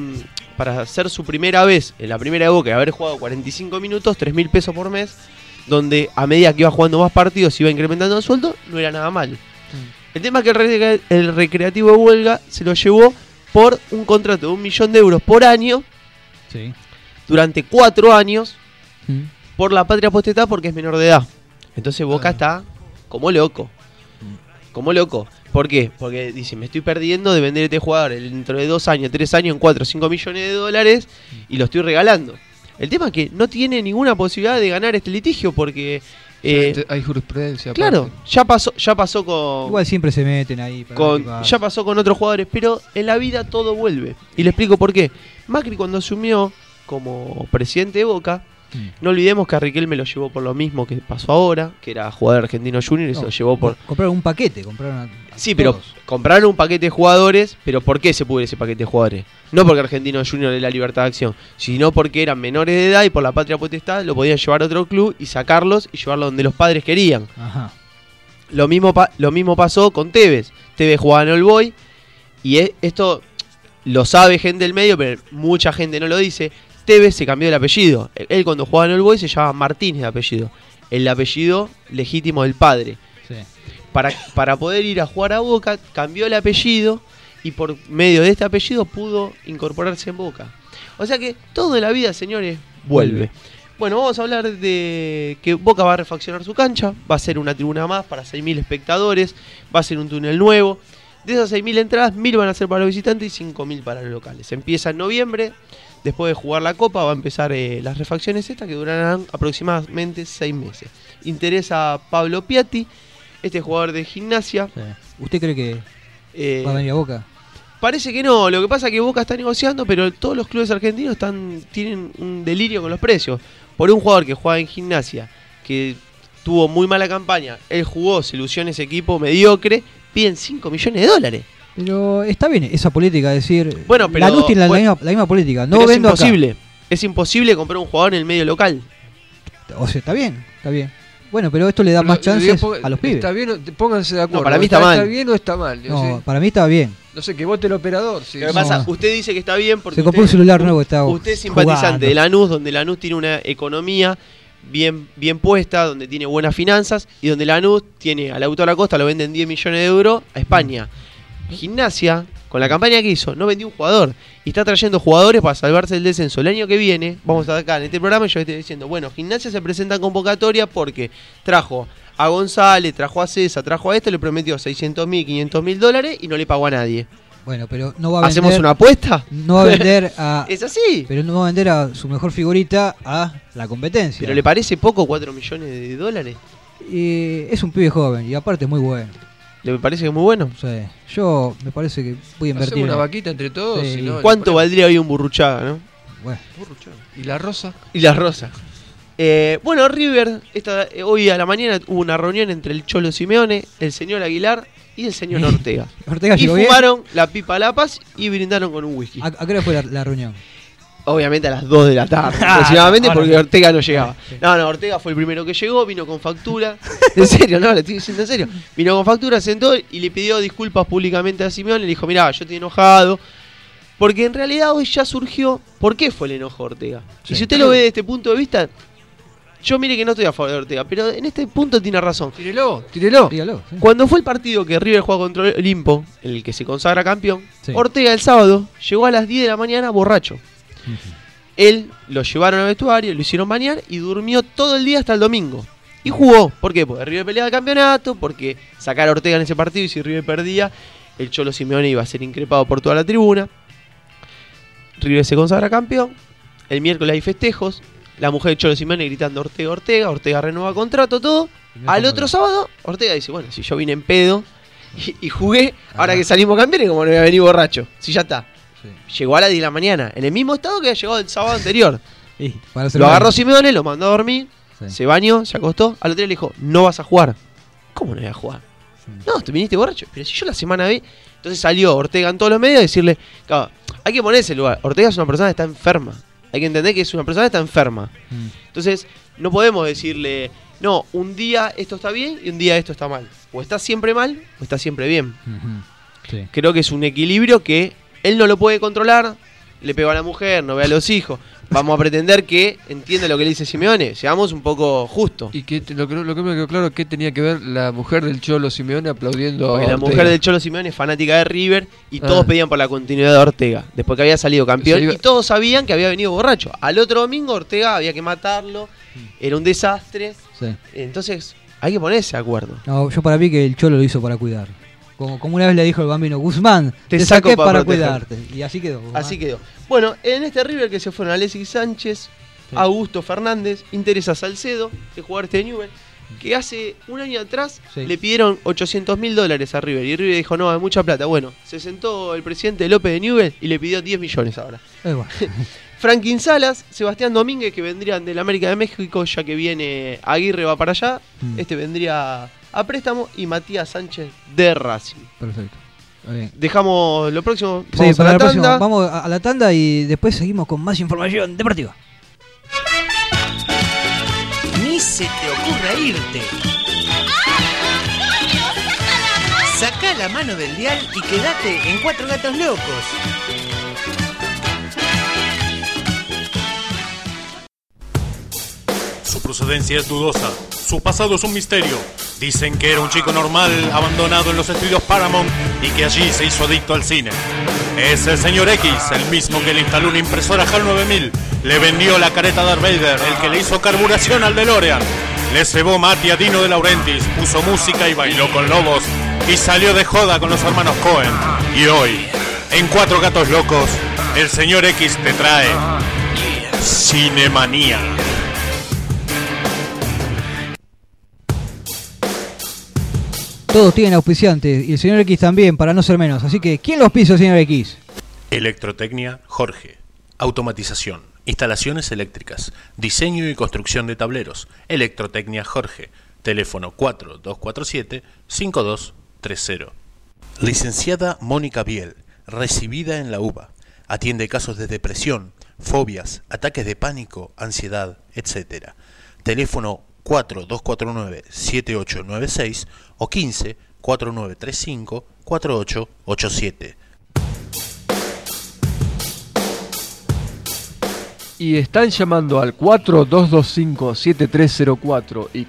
hacer su primera vez en la primera de Boca y haber jugado 45 minutos, 3.000 pesos por mes, donde a medida que iba jugando más partidos iba incrementando el sueldo, no era nada mal. El tema es que el Recreativo de Huelga se lo llevó por un contrato de 1 millón de euros por año, Sí. durante 4 años, por la patria potestad, porque es menor de edad. Entonces Boca está como loco. Como loco. ¿Por qué? Porque dice, me estoy perdiendo de vender a este jugador dentro de 2 años, 3 años, en 4 o 5 millones de dólares y lo estoy regalando. El tema es que no tiene ninguna posibilidad de ganar este litigio porque... hay jurisprudencia. Claro, aparte. ya pasó con... Igual siempre se meten ahí. para ver qué pasa. Ya pasó con otros jugadores, pero en la vida todo vuelve. Y le explico por qué. Macri, cuando asumió como presidente de Boca, no olvidemos que a Riquelme lo llevó por lo mismo que pasó ahora, que era jugador argentino junior y se lo llevó por... Compraron un paquete, compraron a Sí, pero todos. compraron un paquete de jugadores, pero ¿por qué se pudo ese paquete de jugadores? No porque Argentino Junior le da libertad de acción, sino porque eran menores de edad y por la patria potestad lo podían llevar a otro club y sacarlos y llevarlos donde los padres querían. Ajá. Lo mismo pasó con Tevez. Tevez jugaba en All Boy y esto lo sabe gente del medio, pero mucha gente no lo dice. Tevez se cambió el apellido. Él cuando jugaba en All Boy se llama Martínez de apellido. El apellido legítimo del padre. Sí. Para poder ir a jugar a Boca, cambió el apellido y por medio de este apellido pudo incorporarse en Boca. O sea que todo en la vida, señores, vuelve. Bueno, vamos a hablar de que Boca va a refaccionar su cancha, va a ser una tribuna más para 6.000 espectadores, va a ser un túnel nuevo. De esas 6.000 entradas, 1.000 van a ser para los visitantes y 5.000 para los locales. Empieza en noviembre, después de jugar la Copa va a empezar las refacciones estas que durarán aproximadamente 6 meses. Interesa a Pablo Piatti, este jugador de Gimnasia. Sí. ¿Usted cree que va a venir a Boca? Parece que no, lo que pasa es que Boca está negociando, pero todos los clubes argentinos tienen un delirio con los precios. Por un jugador que juega en Gimnasia, que tuvo muy mala campaña, él jugó, se ilusionó ese equipo mediocre, piden 5 millones de dólares. Pero está bien esa política, es decir, Bueno, pero- Lanús tiene la misma política. No Pero es vendo acá. imposible, es imposible comprar un jugador en el medio local. O sea, está bien, está bien. Bueno, pero esto le da más chances a los pibes. Está bien, pónganse de acuerdo. No, para mí está mal. ¿Está bien o está mal? No, para mí está bien. No sé, que vote el operador. Sí, Lo que sí. pasa, usted dice que está bien porque Se compró un celular nuevo, está usted es simpatizante jugando. de Lanús, donde Lanús tiene una economía bien puesta, donde tiene buenas finanzas y donde Lanús tiene al Autor Acosta, lo venden 10 millones de euros a España. Gimnasia, con la campaña que hizo, no vendió un jugador y está trayendo jugadores para salvarse del descenso. El año que viene, vamos a acá en este programa, yo estoy diciendo, bueno, Gimnasia se presenta en convocatoria porque trajo a González, trajo a César, trajo a le prometió 600.000, 500.000 dólares y no le pagó a nadie. Bueno, pero no va a vender. ¿Hacemos una apuesta? No va a vender a. Es así. Pero no va a vender a su mejor figurita a la competencia. ¿Pero le parece poco 4 millones de dólares? Es un pibe joven y aparte es muy bueno. ¿Le parece que es muy bueno? O sea, yo me parece que voy a invertir. Hacemos una en- vaquita entre todos. Sí. Si no, ¿Cuánto le valdría hoy un Burruchaga, no? Bueno, ponemos- ¿Y la rosa? Y la rosa. Bueno, River, hoy a la mañana hubo una reunión entre el Cholo Simeone, el señor Aguilar y el señor Ortega. Ortega Y llegó bien. fumaron la pipa La Paz y brindaron con un whisky. ¿A qué hora fue la reunión? obviamente a las 2 de la tarde aproximadamente, ahora porque sí. Ortega no llegaba. Sí. No, Ortega fue el primero que llegó, vino con factura. En serio, no, le estoy diciendo en serio. Vino con factura, sentó y le pidió disculpas públicamente a Simeone. Le dijo, mirá, yo estoy enojado. Porque en realidad hoy ya surgió por qué fue el enojo de Ortega. Sí. Y si usted lo ve desde este punto de vista, yo mire que no estoy a favor de Ortega, pero en este punto tiene razón. Tírelo. Dígalo. Sí. Cuando fue el partido que River juega contra Olimpo, en el que se consagra campeón, Sí. Ortega el sábado llegó a las 10 de la mañana borracho. Él lo llevaron al vestuario, lo hicieron bañar y durmió todo el día hasta el domingo. Y jugó. ¿Por qué? Porque River peleaba el campeonato, porque sacar a Ortega en ese partido y si River perdía, el Cholo Simeone iba a ser increpado por toda la tribuna. River se consagra campeón. El miércoles hay festejos. La mujer de Cholo Simeone gritando Ortega, Ortega. Ortega renueva contrato, todo. Al otro sábado, Ortega dice, bueno, si yo vine en pedo y jugué, ahora que salimos campeones, como no voy a venir borracho. Si ya está. Sí. Llegó a las 10 de la mañana, en el mismo estado que había llegado el sábado anterior. Y para hacer Lo un- agarró Simeone, lo mandó a dormir, Sí. se bañó, se acostó. Al otro día le dijo, no vas a jugar. ¿Cómo no voy a jugar? Sí. No, te viniste borracho. Pero si yo la semana vi. Entonces salió Ortega en todos los medios a decirle, claro, hay que ponerse el lugar. Ortega es una persona que está enferma. Hay que entender que es una persona que está enferma. Entonces, no podemos decirle, no, un día esto está bien y un día esto está mal. O está siempre mal o está siempre bien. Sí. Creo que es un equilibrio que él no lo puede controlar. Le pegó a la mujer, no ve a los hijos. Vamos a pretender que entienda lo que le dice Simeone. Seamos un poco justos. Y que lo que me quedó claro, ¿qué tenía que ver la mujer del Cholo Simeone aplaudiendo a Porque la Ortega? mujer del Cholo Simeone es fanática de River y Ah. todos pedían por la continuidad de Ortega, después que había salido campeón, Se iba- y todos sabían que había venido borracho. Al otro domingo Ortega había que matarlo, era un desastre, Sí. entonces hay que ponerse de acuerdo. No, yo para mí que el Cholo lo hizo para cuidar. Como una vez le dijo el bambino, Guzmán, Te te saco saqué para para proteger. cuidarte. Y así quedó. Así quedó. Bueno, en este River que se fueron Alexis Sánchez, Sí. Augusto Fernández, Interesa Salcedo, el jugador este de Newell, que hace un año atrás Sí. le pidieron $800.000 a River y River dijo, no, es mucha plata. Bueno, se sentó el presidente López de Newell y le pidió 10 millones ahora. Bueno. Franklin Salas, Sebastián Domínguez, que vendrían del América de México, ya que viene Aguirre va para allá, este vendría a préstamo, y Matías Sánchez de Racing. Perfecto. Está bien. Dejamos lo próximo, Sí, vamos a para la la próxima. tanda. Vamos a la tanda y después seguimos con más información deportiva. Ni se te ocurra irte. Sacá la mano del dial y quédate en Cuatro Gatos Locos. Su procedencia es dudosa, su pasado es un misterio. Dicen que era un chico normal abandonado en los estudios Paramount y que allí se hizo adicto al cine. Es el señor X, el mismo que le instaló una impresora HAL 9000, le vendió la careta Darth Vader, el que le hizo carburación al DeLorean, le cebó mate a Dino de Laurentiis, puso música y bailó con lobos y salió de joda con los hermanos Cohen. Y hoy, en Cuatro Gatos Locos, el señor X te trae Cinemanía. Todos tienen auspiciantes y el señor X también, para no ser menos. Así que, ¿quién lo auspicia, señor X? Electrotecnia Jorge. Automatización, instalaciones eléctricas, diseño y construcción de tableros. Electrotecnia Jorge. Teléfono 4247-5230. Licenciada Mónica Biel, recibida en la UBA. Atiende casos de depresión, fobias, ataques de pánico, ansiedad, etc. Teléfono 4249-7896 o 15-4935-4887. Y están llamando al 4225-7304 y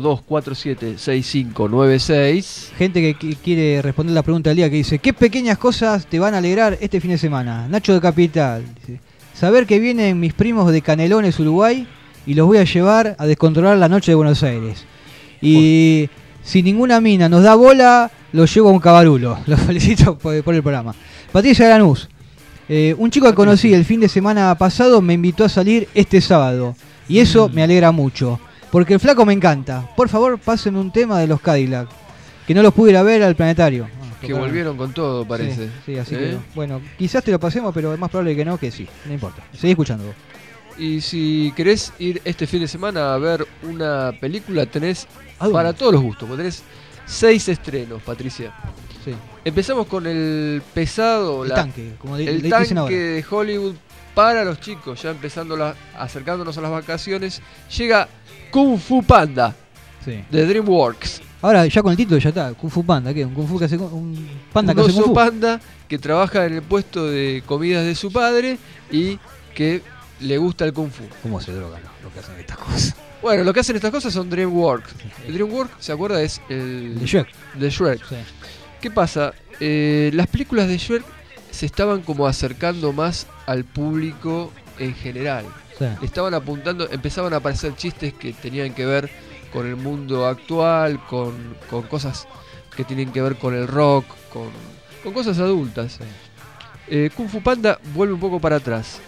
4247-6596. Gente que quiere responder la pregunta del día, que dice: ¿qué pequeñas cosas te van a alegrar este fin de semana? Nacho de Capital dice: saber que vienen mis primos de Canelones, Uruguay, y los voy a llevar a descontrolar la noche de Buenos Aires. Y si ninguna mina nos da bola, los llevo a un cabarulo. Los felicito por el programa. Patricia Lanús: un chico que conocí el fin de semana pasado me invitó a salir este sábado. Y eso me alegra mucho, porque el flaco me encanta. Por favor, pásenme un tema de los Cadillac, que no los pude ir a ver al planetario. Que volvieron con todo, parece. Sí, así que bueno, quizás te lo pasemos, pero es más probable que no, que sí. No importa. Seguí escuchando. Y si querés ir este fin de semana a ver una película, tenés ¿A dónde? para todos los gustos. Porque tenés 6 estrenos, Patricia. Sí. Empezamos con el pesado, El tanque, como el dicen ahora. tanque de Hollywood, para los chicos, ya acercándonos a las vacaciones, llega Kung Fu Panda Sí. de DreamWorks. Ahora ya con el título ya está. Kung Fu Panda, ¿qué? Un Kung Fu que hace un panda Un que hace Kung oso Fu. panda que trabaja en el puesto de comidas de su padre y que le gusta el Kung Fu. ¿Cómo se drogan lo que hacen estas cosas? Bueno, lo que hacen estas cosas son DreamWorks. El DreamWorks, ¿se acuerda? Es el De Shrek. de Shrek. Sí. ¿Qué pasa? Las películas de Shrek se estaban como acercando más al público en general. Sí. Le estaban apuntando, empezaban a aparecer chistes que tenían que ver con el mundo actual, con cosas que tienen que ver con el rock, con cosas adultas. Kung Fu Panda vuelve un poco para atrás.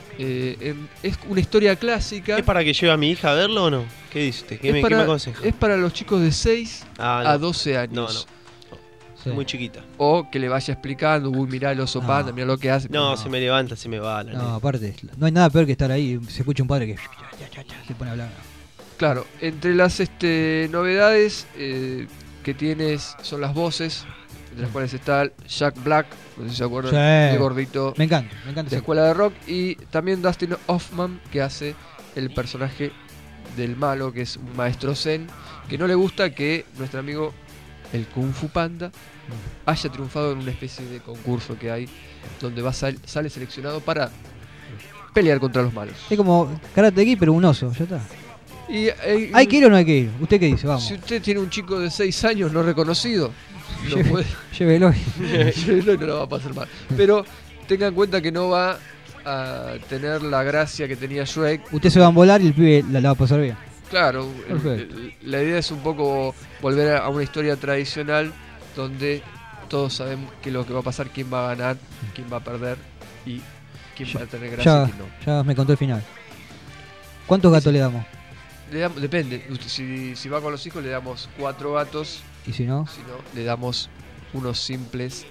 Es una historia clásica. ¿Es para que lleve a mi hija a verlo o no? ¿Qué dice usted? ¿Qué me aconseja? Es para los chicos de 6 a 12 años. No. Sí. Muy chiquita. O que le vaya explicando, uy, mirá el oso panda, mirá lo que hace. No, se me levanta, se me va. No, aparte, no hay nada peor que estar ahí y se escucha un padre que se pone a hablar. Claro, entre las novedades que tienes son las voces, entre las cuales está Jack Black, no sé si se acuerdan, Sí. el gordito Me encanta de ese. Escuela de Rock, y también Dustin Hoffman, que hace el personaje del malo, que es un maestro zen, que no le gusta que nuestro amigo el Kung Fu Panda haya triunfado en una especie de concurso que hay, donde sale seleccionado para pelear contra los malos. Es como Karate Kid, pero un oso, ya está. Y, ¿Hay que ir o no hay que ir? ¿Usted qué dice? Vamos. Si usted tiene un chico de 6 años no reconocido, no Lleve- puede. Llévelo. Llévelo y no lo va a pasar mal. Pero tenga en cuenta que no va a tener la gracia que tenía Shrek. Usted se va a volar y el pibe la va a pasar bien. Claro, Perfecto. la idea es un poco volver a una historia tradicional donde todos sabemos qué es lo que va a pasar, quién va a ganar, quién va a perder y quién va a tener gracia Ya, y quién no. ya me contó el final. ¿Cuántos gatos le damos? Depende, si va con los hijos le damos 4 gatos, ¿Y si no? si no le damos unos simples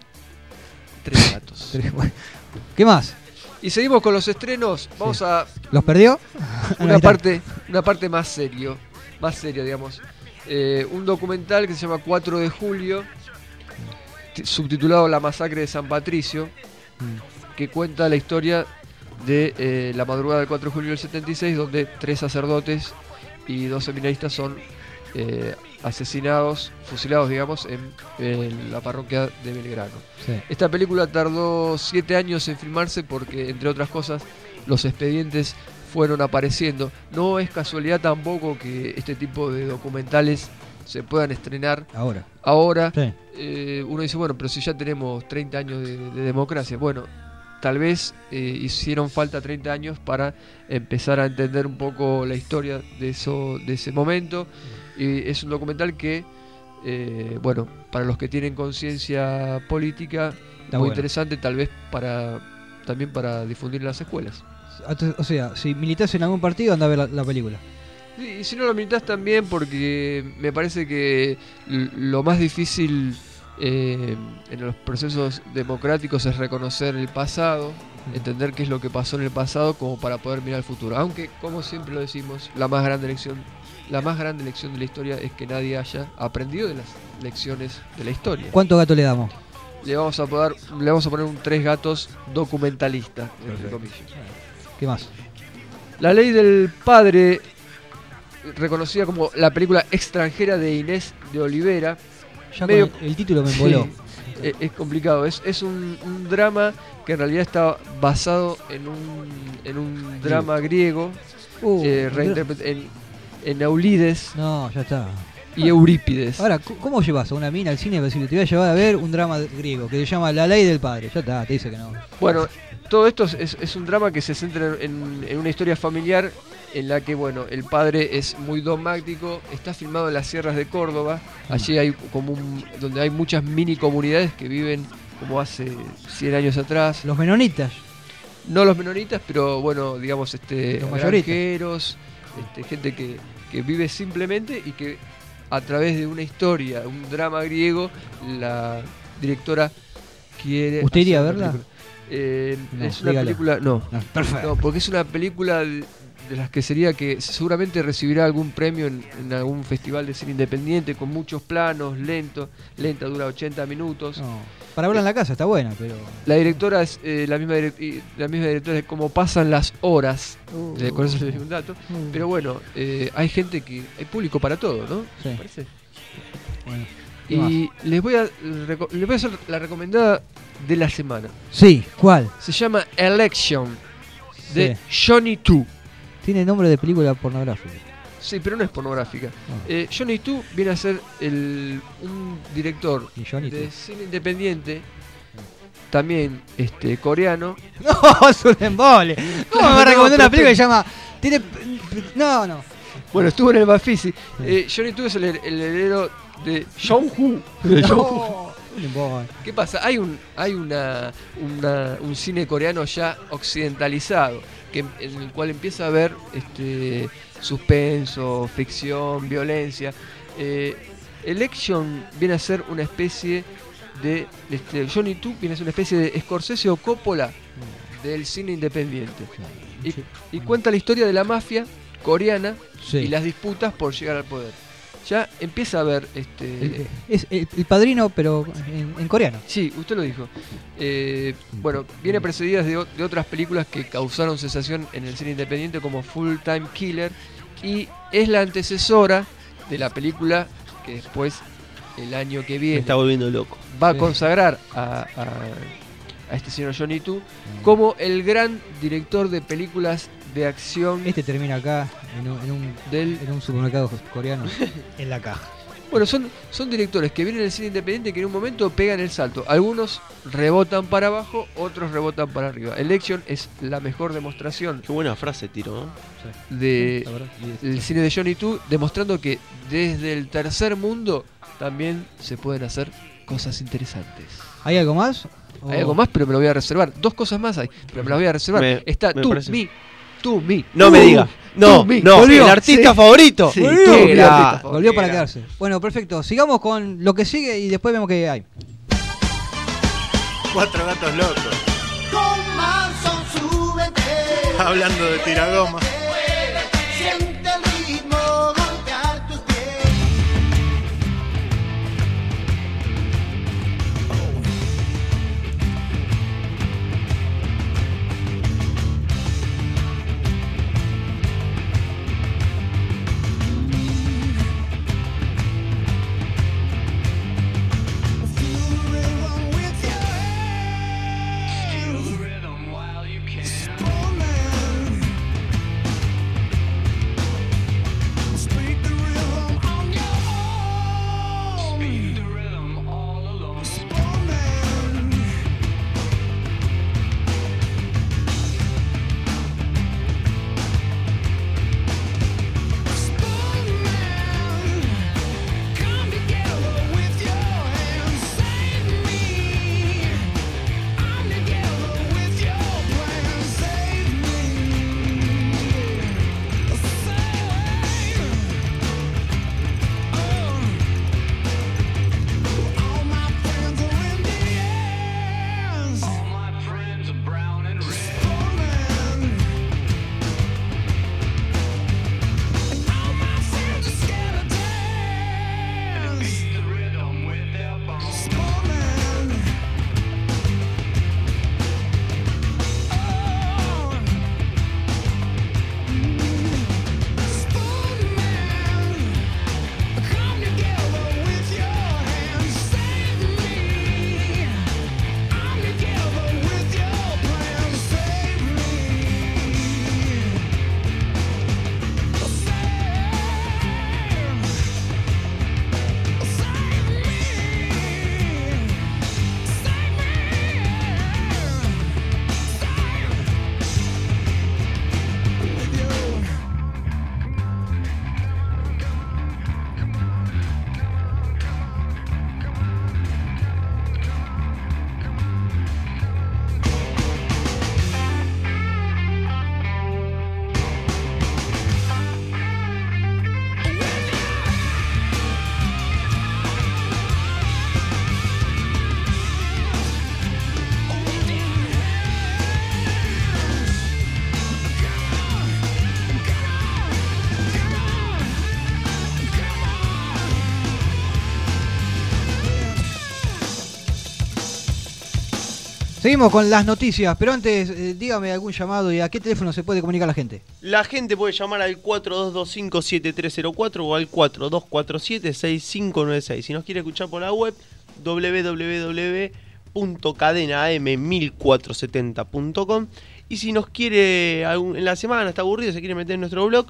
3 gatos. ¿Qué más? Y seguimos con los estrenos, vamos a ¿Los perdió? una Ahí está. parte más seria, digamos. Un documental que se llama 4 de julio, subtitulado La masacre de San Patricio, que cuenta la historia de la madrugada del 4 de julio del 76, donde 3 sacerdotes y 2 seminaristas son asesinados, fusilados, digamos, en la parroquia de Belgrano. Sí. Esta película tardó 7 años en filmarse porque, entre otras cosas, los expedientes fueron apareciendo. No es casualidad tampoco que este tipo de documentales se puedan estrenar ahora. Sí. Uno dice, bueno, pero si ya tenemos 30 años de democracia. Bueno, tal vez hicieron falta 30 años para empezar a entender un poco la historia de ese momento. Y es un documental que, bueno, para los que tienen conciencia política, Está muy bueno. interesante, tal vez también para difundir en las escuelas. O sea, si militás en algún partido, anda a ver la película. Sí, y si no lo militas también, porque me parece que lo más difícil en los procesos democráticos es reconocer el pasado, entender qué es lo que pasó en el pasado como para poder mirar al futuro. Aunque, como siempre lo decimos, la más grande lección de la historia es que nadie haya aprendido de las lecciones de la historia. ¿Cuántos gatos le damos? Le vamos a poner un 3 gatos documentalista, entre comillas. ¿Qué más? La ley del padre, reconocida como la película extranjera de Inés de Olivera. Ya con el título me emboló. Sí, es complicado. Es un drama que en realidad está basado en un drama griego, en Eulides. No, ya está. Y Eurípides. Ahora, ¿cómo llevas a una mina al cine para decirle, te voy a llevar a ver un drama griego que se llama La Ley del Padre? Ya está, te dice que no. Bueno, todo esto es un drama que se centra en una historia familiar en la que, bueno, el padre es muy dogmático, está filmado en las sierras de Córdoba. Allí hay donde hay muchas mini comunidades que viven como hace 100 años atrás. Los menonitas. No los menonitas, pero bueno, digamos, Los granjeros, gente que vive simplemente y que a través de una historia, un drama griego, la directora quiere... ¿Usted iría a hacer verla? película. No, Es una dígalo. película... No, perfecto. no, porque es una película de las que sería que seguramente recibirá algún premio en algún festival de cine independiente con muchos planos, lenta, dura 80 minutos. No, para verla en la casa está buena, pero... La directora es la misma directora de Cómo pasan las horas, con eso les doy un dato. Pero bueno, hay gente hay público para todo, ¿no? Sí. ¿Me parece? Bueno, Y les voy a hacer la recomendada de la semana. sí, ¿cuál? Se llama Election, de Sí. Johnny 2. Tiene nombre de película pornográfica. Sí, pero no es pornográfica. No. Johnny 2 viene a ser un director Y Johnny de 2. cine independiente, también coreano. No, es un embole. ¿Cómo me va a recomendar una película que se llama... No. Bueno, estuvo en el Bafisi. Johnny 2 es el heredero de Jong-Hu. No, un embole. ¿Qué pasa? Hay un cine coreano ya occidentalizado, en el cual empieza a haber suspenso, ficción, violencia. Election viene a ser una especie de Johnny 2 viene a ser una especie de Scorsese o Coppola del cine independiente. Y cuenta la historia de la mafia coreana Sí. y las disputas por llegar al poder. Ya empieza a haber Es el Padrino, pero en coreano. Sí, usted lo dijo. Bueno, viene precedida de otras películas que causaron sensación en el cine independiente, como Full Time Killer, y es la antecesora de la película que después, el año que Me viene, está volviendo loco. va a Sí. consagrar a este señor Johnny 2 como el gran director de películas de acción Termina acá, del... en un supermercado coreano, en la caja. Bueno, son directores que vienen del cine independiente que en un momento pegan el salto. Algunos rebotan para abajo, otros rebotan para arriba. Election es la mejor demostración Qué buena frase tiro, ¿no? del La verdad. cine de Johnny 2, demostrando que desde el tercer mundo también se pueden hacer cosas interesantes. ¿Hay algo más? Hay algo más, pero me lo voy a reservar. 2 cosas más hay, pero me las voy a reservar. Está me To parece. Me. To Me. No me diga. No, To Me. no, Volvió. el artista Sí. favorito. Sí, Volvió. qué Qué gran gra- artista. Volvió para Era. quedarse. Bueno, perfecto. Sigamos con lo que sigue y después vemos qué hay. 4 gatos locos. Con Manson súbete. Hablando de tiragoma. Siente el ritmo golpear tus pies. Seguimos con las noticias, pero antes dígame algún llamado y a qué teléfono se puede comunicar la gente. La gente puede llamar al 4225-7304 o al 4247-6596. Si nos quiere escuchar por la web, www.cadenaam1470.com. Y si nos quiere en la semana, está aburrido, se quiere meter en nuestro blog,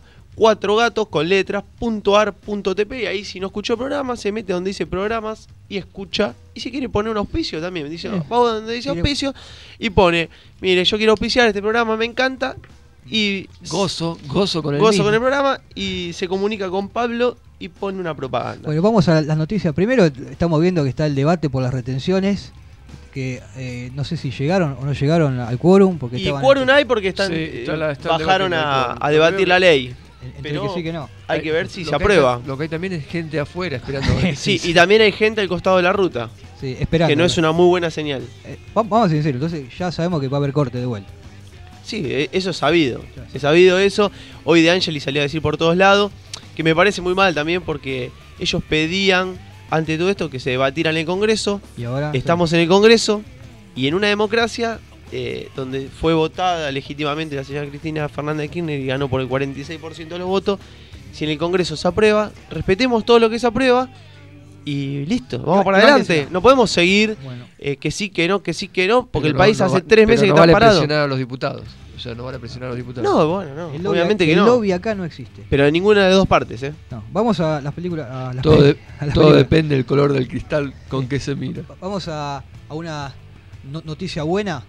4gatos.ar.tp, y ahí si no escuchó programa, se mete donde dice programas y escucha. Y si quiere poner un auspicio también, dice, vamos donde dice auspicio y pone, mire, yo quiero auspiciar este programa, me encanta. Y gozo con el programa, y se comunica con Pablo y pone una propaganda. Bueno, vamos a las noticias. Primero estamos viendo que está el debate por las retenciones, que no sé si llegaron o no llegaron al quórum. Y quórum hay porque están, bajaron a debatir la ley. Pero que sí, que no. Hay que ver si se aprueba. Lo que hay también es gente afuera esperando. Sí, y también hay gente al costado de la ruta. Sí, esperando. Que no es una muy buena señal. Vamos a ser sinceros, entonces ya sabemos que va a haber corte de vuelta. Sí, eso es sabido. Es sabido eso. Hoy De Angeli salió a decir por todos lados, que me parece muy mal también porque ellos pedían, ante todo esto, que se debatiera en el Congreso. Y ahora estamos en el Congreso y en una democracia donde fue votada legítimamente la señora Cristina Fernández de Kirchner y ganó por el 46% de los votos. Si en el Congreso se aprueba, respetemos todo lo que se aprueba y listo, vamos para adelante. No podemos seguir que sí, que no, porque el país hace 3 meses que está parado. No vale presionar a los diputados. O sea, no vale presionar a los diputados. No, bueno, no. Obviamente que no. El lobby acá no existe. Pero de ninguna de las dos partes, No, vamos a las películas. Todo depende del color del cristal con que se mira. Vamos a una noticia buena.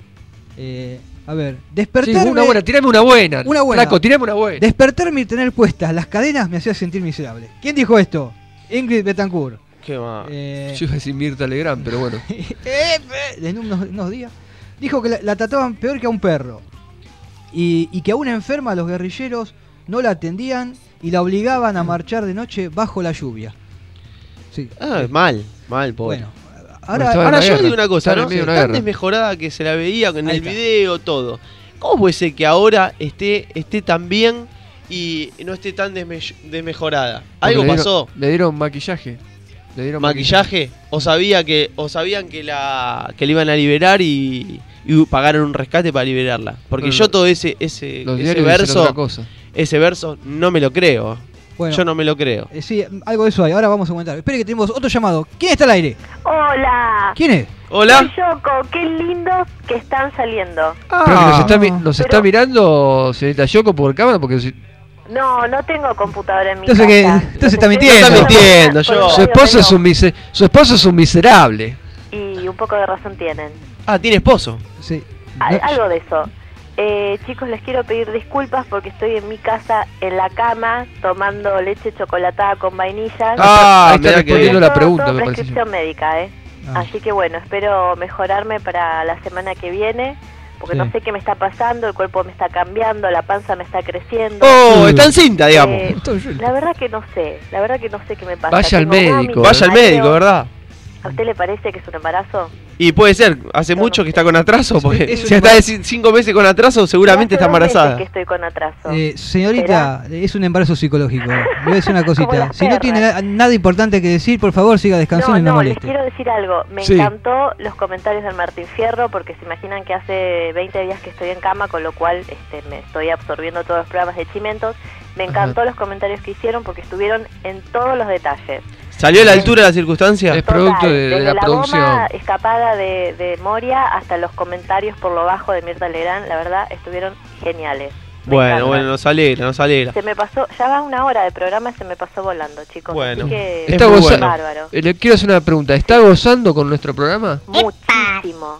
A ver, despertarme. Sí, una buena, tirame una buena. Una buena. Flaco, tirame una buena. Despertarme y tener puestas las cadenas me hacía sentir miserable. ¿Quién dijo esto? Ingrid Betancourt. Qué mal. Yo iba a decir Mirta Legrand, pero bueno. En unos días. Dijo que la trataban peor que a un perro. Y que a una enferma los guerrilleros no la atendían y la obligaban a marchar de noche bajo la lluvia. Sí. Mal, pobre. Bueno. Ahora yo digo una cosa, ¿no? Tan desmejorada que se la veía en el video, todo. ¿Cómo puede ser que ahora esté tan bien y no esté tan desmejorada? ¿Algo pasó? Le dieron maquillaje. ¿Maquillaje? ¿O sabían que la iban a liberar y pagaron un rescate para liberarla? Porque yo todo ese verso no me lo creo. Bueno, yo no me lo creo. Sí, algo de eso hay. Ahora vamos a comentar. Espere que tenemos otro llamado. ¿Quién está al aire? Hola. ¿Quién es? Hola. Soy Yoko. Qué lindos que están saliendo. Nos está mirando, señorita Yoko, por cámara, porque... No tengo computadora en mi casa. Entonces está mintiendo. Está mintiendo, yo. Su esposo es un miserable. Y un poco de razón tienen. ¿Tiene esposo? Sí. Algo de eso. Chicos, les quiero pedir disculpas porque estoy en mi casa, en la cama, tomando leche chocolatada con vainillas. Ahí está respondiendo la pregunta, me parece. Prescripción médica, Así que bueno, espero mejorarme para la semana que viene, porque no sé qué me está pasando, el cuerpo me está cambiando, la panza me está creciendo. Está en cinta, digamos. La verdad que no sé qué me pasa. Vaya al médico. Vaya al médico, ¿verdad? ¿A usted le parece que es un embarazo? Y puede ser, hace mucho que está con atraso, porque si está de 5 meses con atraso, seguramente está embarazada. Que estoy con atraso. Señorita, es un embarazo psicológico. Le voy a decir una cosita. Si no tiene nada importante que decir, por favor, siga descansando y no moleste. Les quiero decir algo. Me encantó los comentarios del Martín Fierro, porque se imaginan que hace 20 días que estoy en cama, con lo cual me estoy absorbiendo todos los programas de Chimentos. Me encantó los comentarios que hicieron, porque estuvieron en todos los detalles. ¿Salió a la altura de la circunstancia? Es producto de la producción. Goma escapada de Moria hasta los comentarios por lo bajo de Mirta Legrand, la verdad, estuvieron geniales. Bueno, nos alegra. Se me pasó, ya va 1 hora de programa y se me pasó volando, chicos. Bueno, así que está gozando. Bárbaro. Le quiero hacer una pregunta. ¿Está gozando con nuestro programa? Muchísimo.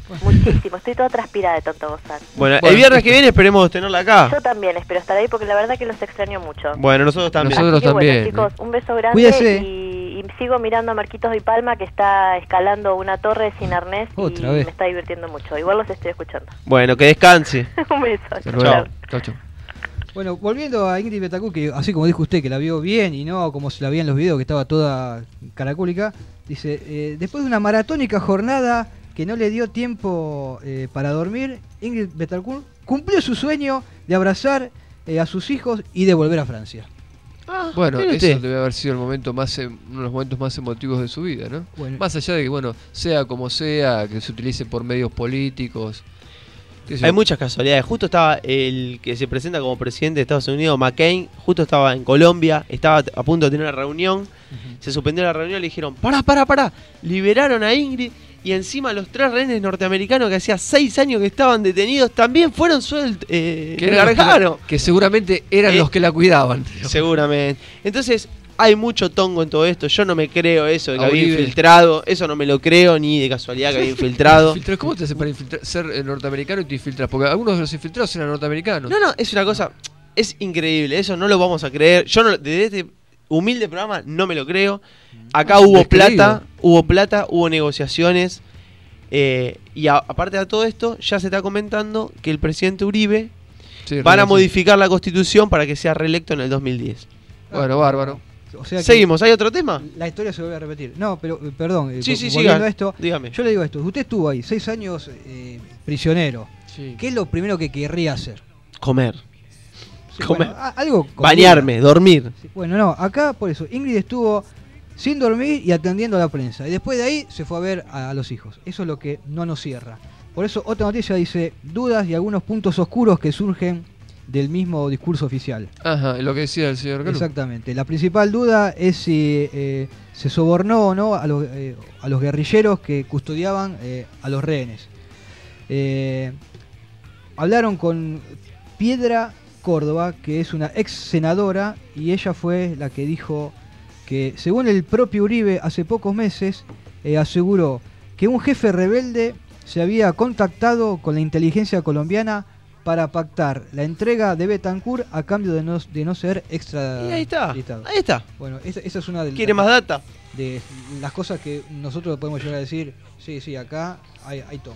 Estoy toda transpirada de tanto gozar. Bueno, el viernes que viene esperemos tenerla acá. Yo también espero estar ahí porque la verdad que los extraño mucho. Bueno, nosotros también. Bueno, chicos, un beso grande. Cuídese. Y sigo mirando a Marquitos Di Palma, que está escalando una torre sin arnés. Otra y vez. me está divirtiendo mucho. Igual los estoy escuchando. Bueno, que descanse. Un beso. Chao. Bueno, volviendo a Ingrid Betancourt, que así como dijo usted que la vio bien y no como se la veía en los videos, que estaba toda caracólica, dice, después de una maratónica jornada que no le dio tiempo para dormir, Ingrid Betancourt cumplió su sueño de abrazar a sus hijos y de volver a Francia. Bueno, mire eso usted. debe haber sido el momento uno de los momentos más emotivos de su vida, ¿no? Bueno. Más allá de que, bueno, sea como sea, que se utilice por medios políticos. qué sé yo. Hay muchas casualidades. Justo estaba el que se presenta como presidente de Estados Unidos, McCain, justo estaba en Colombia, estaba a punto de tener una reunión, se suspendió la reunión, le dijeron, pará, liberaron a Ingrid y encima los 3 rehenes norteamericanos que hacía 6 años que estaban detenidos también fueron sueltos, Que eran los largaron. que seguramente eran los que la cuidaban. Seguramente. Entonces, hay mucho tongo en todo esto. Yo no me creo eso de que A había Uribe. infiltrado. Eso no me lo creo ni de casualidad que había infiltrado. ¿Cómo te hace para ser norteamericano y te infiltras? Porque algunos de los infiltrados eran norteamericanos. No, es una cosa. Es increíble. Eso no lo vamos a creer. Yo no, desde este humilde programa no me lo creo. Acá hubo Descreído. plata, hubo negociaciones. Y aparte de todo esto, ya se está comentando que el presidente Uribe Sí, van a relación. modificar la constitución para que sea reelecto en el 2010. Bueno, bárbaro. O sea que Seguimos, ¿hay otro tema? La historia se vuelve a repetir. No, pero perdón, Sí, volviendo siga, a esto, dígame. yo le digo esto, usted estuvo ahí 6 años prisionero. Sí. ¿Qué es lo primero que querría hacer? Comer. Sí, Comer. bueno, algo con Bañarme, vida. dormir. Sí, bueno, no, acá por eso, Ingrid estuvo sin dormir y atendiendo a la prensa. Y después de ahí se fue a ver a los hijos. Eso es lo que no nos cierra. Por eso otra noticia dice, dudas y algunos puntos oscuros que surgen del mismo discurso oficial. Ajá, lo que decía el señor Calú. Exactamente. La principal duda es si se sobornó o no a los guerrilleros que custodiaban a los rehenes. Hablaron con Piedra Córdoba, que es una ex senadora, y ella fue la que dijo que, según el propio Uribe, hace pocos meses aseguró que un jefe rebelde se había contactado con la inteligencia colombiana para pactar la entrega de Betancourt a cambio de no ser extra. Y ahí está, listado. ahí está. Bueno, esa es una de ¿Quiere más data? de las cosas que nosotros podemos llegar a decir, sí, acá hay tongo.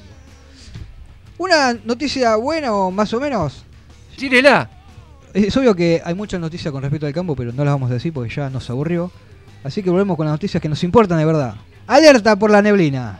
Una noticia buena o más o menos. ¡Tírela! Es obvio que hay muchas noticias con respecto al campo, pero no las vamos a decir porque ya nos aburrió. Así que volvemos con las noticias que nos importan de verdad. Alerta por la neblina.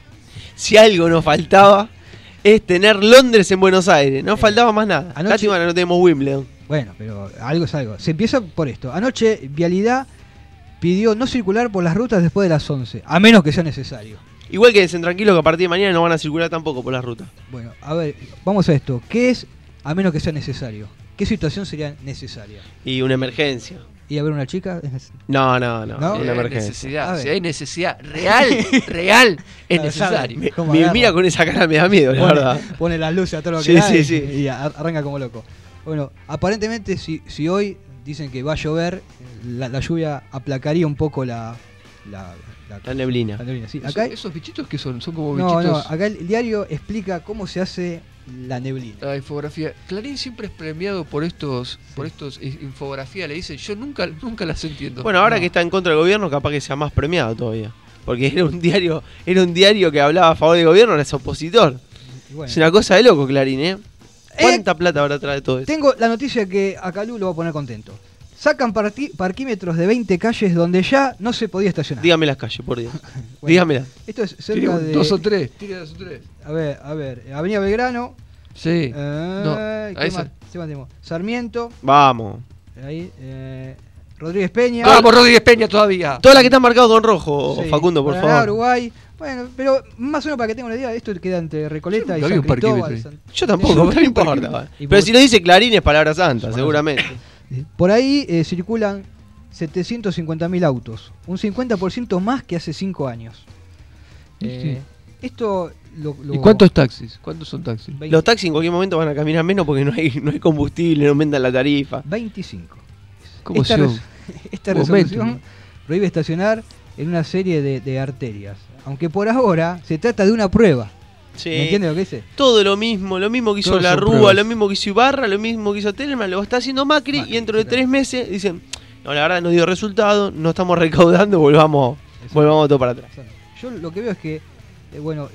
Si algo nos faltaba es tener Londres en Buenos Aires. No faltaba más nada. Anoche- Lástima que no tenemos Wimbledon. Bueno, pero algo es algo. Se empieza por esto. Anoche Vialidad pidió no circular por las rutas después de las 11, a menos que sea necesario. Igual que dicen tranquilo que a partir de mañana no van a circular tampoco por la ruta. Bueno, a ver, vamos a esto. ¿Qué es a menos que sea necesario? ¿Qué situación sería necesaria? Y una emergencia. ¿Ir a ver una chica? No, ¿No? una emergencia. Necesidad. A ver. Si hay necesidad real, es necesario. ¿Cómo Me agarra? mira con esa cara, me da miedo, la verdad. Pone las luces a todo lo que Sí, da sí, y, sí. y arranca como loco. Bueno, aparentemente si hoy dicen que va a llover, la lluvia aplacaría un poco la neblina. la neblina. Sí, acá, ¿Esos bichitos que son? Son como no, bichitos. acá el diario explica cómo se hace la neblina. La infografía. Clarín siempre es premiado por estos infografías, le dicen, yo nunca las entiendo. Bueno, ahora No. que está en contra del gobierno, capaz que sea más premiado todavía. Porque era un diario que hablaba a favor del gobierno, era opositor. Y bueno, Es una cosa de loco, Clarín, ¿eh? ¿Cuánta plata habrá atrás de todo esto? tengo la noticia que a Calú lo va a poner contento. Sacan parquímetros de 20 calles donde ya no se podía estacionar. Dígame las calles, por Dios. Bueno, Dígamela. Esto es Tire cerca de... 2 o 3. Tire 2 o 3. A ver, Avenida Belgrano. Sí. ¿Qué a esa. más? ¿Qué más tenemos? Sarmiento. Vamos. Ahí, Rodríguez Peña. Vamos, Rodríguez Peña todavía. Todas las que están marcadas con rojo, Sí, Facundo, por Paraná, favor. Uruguay. Bueno, pero más o menos para que tengan una idea, esto queda entre Recoleta y Nunca vi San un parquímetro Cristóbal. ahí. Yo tampoco, no importa. Y Pero por- si lo dice Clarín es palabra santa, seguramente. Por ahí circulan 750.000 autos, un 50% más que hace 5 años. Sí. Esto lo... ¿Y cuántos taxis? ¿Cuántos son taxis? Los taxis en cualquier momento van a caminar menos porque no hay combustible, no aumentan la tarifa. 25. ¿Cómo Esta, son? esta Momento, resolución ¿no? prohíbe estacionar en una serie de arterias. Aunque por ahora se trata de una prueba. Sí. ¿Me entiendes lo que dice? Todo lo mismo que hizo Todos La son Rúa, pruebas. lo mismo que hizo Ibarra, lo mismo que hizo Telma, lo está haciendo Macri y dentro de 3 meses dicen, no, la verdad no dio resultado, no estamos recaudando, volvamos todo para atrás. Yo lo que veo es que, bueno,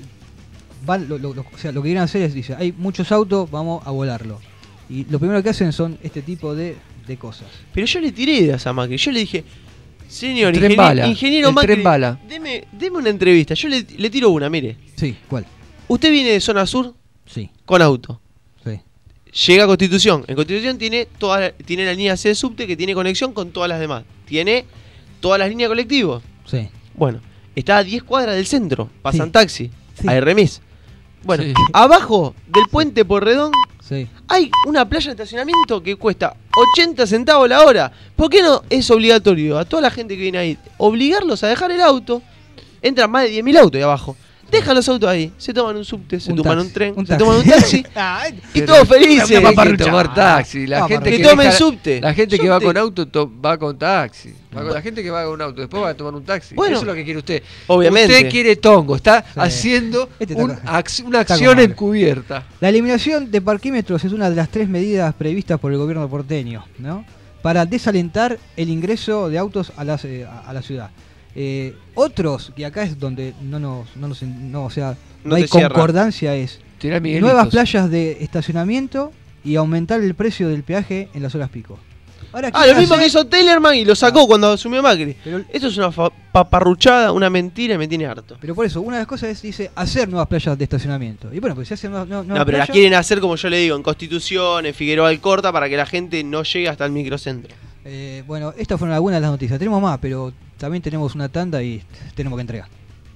o sea, lo que quieren hacer es, dice, hay muchos autos, vamos a volarlo. Y lo primero que hacen son este tipo de cosas. Pero yo le tiré ideas a Macri, yo le dije, señor El tren bala, ingeniero el Macri, tren bala. deme una entrevista, yo le tiro una, mire. Sí, ¿cuál? Usted viene de zona sur Sí, con auto. sí. llega a Constitución. En Constitución tiene la línea C de subte que tiene conexión con todas las demás. Tiene todas las líneas colectivas. Sí. Bueno, está a 10 cuadras del centro. Pasan Sí. taxi. Sí. Hay remis. Bueno, Sí. abajo del puente Porredón Sí. hay una playa de estacionamiento que cuesta 80 centavos la hora. ¿Por qué no es obligatorio a toda la gente que viene ahí obligarlos a dejar el auto? Entran más de 10.000 autos ahí abajo. Dejan los autos ahí, se toman un subte, se toman taxi, un tren, un se taxi. toman un taxi y Pero todos felices. tiene que tomar taxi. La gente Que que tomen deja- subte. La gente que va Subte. con auto va con taxi. La gente que va con auto después va a tomar un taxi. Bueno, eso es lo que quiere usted. obviamente. Usted quiere tongo. Está Sí. haciendo Este está una está acción con encubierta. La eliminación de parquímetros es una de las 3 medidas previstas por el gobierno porteño, ¿no? Para desalentar el ingreso de autos a la ciudad. Otros, que acá es donde no No hay te cierra. concordancia, es Tirar Miguelitos. nuevas playas de estacionamiento y aumentar el precio del peaje en las horas pico. Ahora, Lo mismo que hizo Tellerman y lo sacó cuando asumió Macri. Pero- Esto es una paparruchada, una mentira y me tiene harto. Pero por eso, una de las cosas es, dice, hacer nuevas playas de estacionamiento. Y bueno, pues si hacen nuevas No, pero las playas, quieren hacer, como yo le digo, en Constitución, en Figueroa Alcorta, para que la gente no llegue hasta el microcentro. bueno, estas fueron algunas de las noticias. Tenemos más, pero también tenemos una tanda y tenemos que entregar.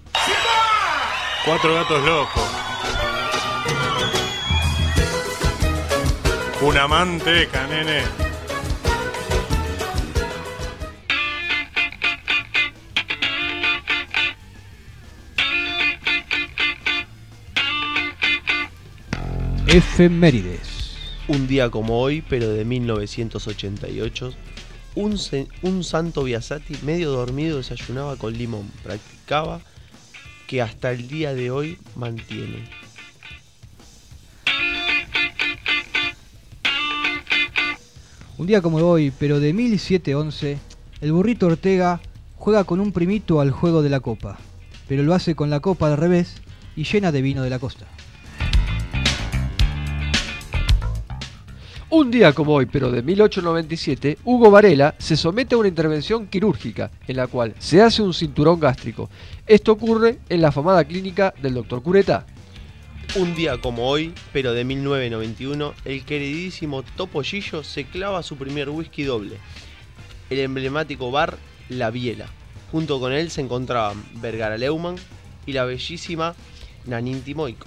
4 gatos locos. Una manteca, nene. Efemérides. Un día como hoy, pero de 1988, un santo Biasati medio dormido desayunaba con limón. Practicaba que hasta el día de hoy mantiene. Un día como hoy, pero de 1711, el burrito Ortega juega con un primito al juego de la copa, pero lo hace con la copa al revés y llena de vino de la costa. Un día como hoy, pero de 1897, Hugo Varela se somete a una intervención quirúrgica en la cual se hace un cinturón gástrico. Esto ocurre en la afamada clínica del Dr. Curetá. Un día como hoy, pero de 1991, el queridísimo Topollillo se clava su primer whisky doble, el emblemático bar La Biela. Junto con él se encontraban Vergara Leumann y la bellísima Nanin Timoico.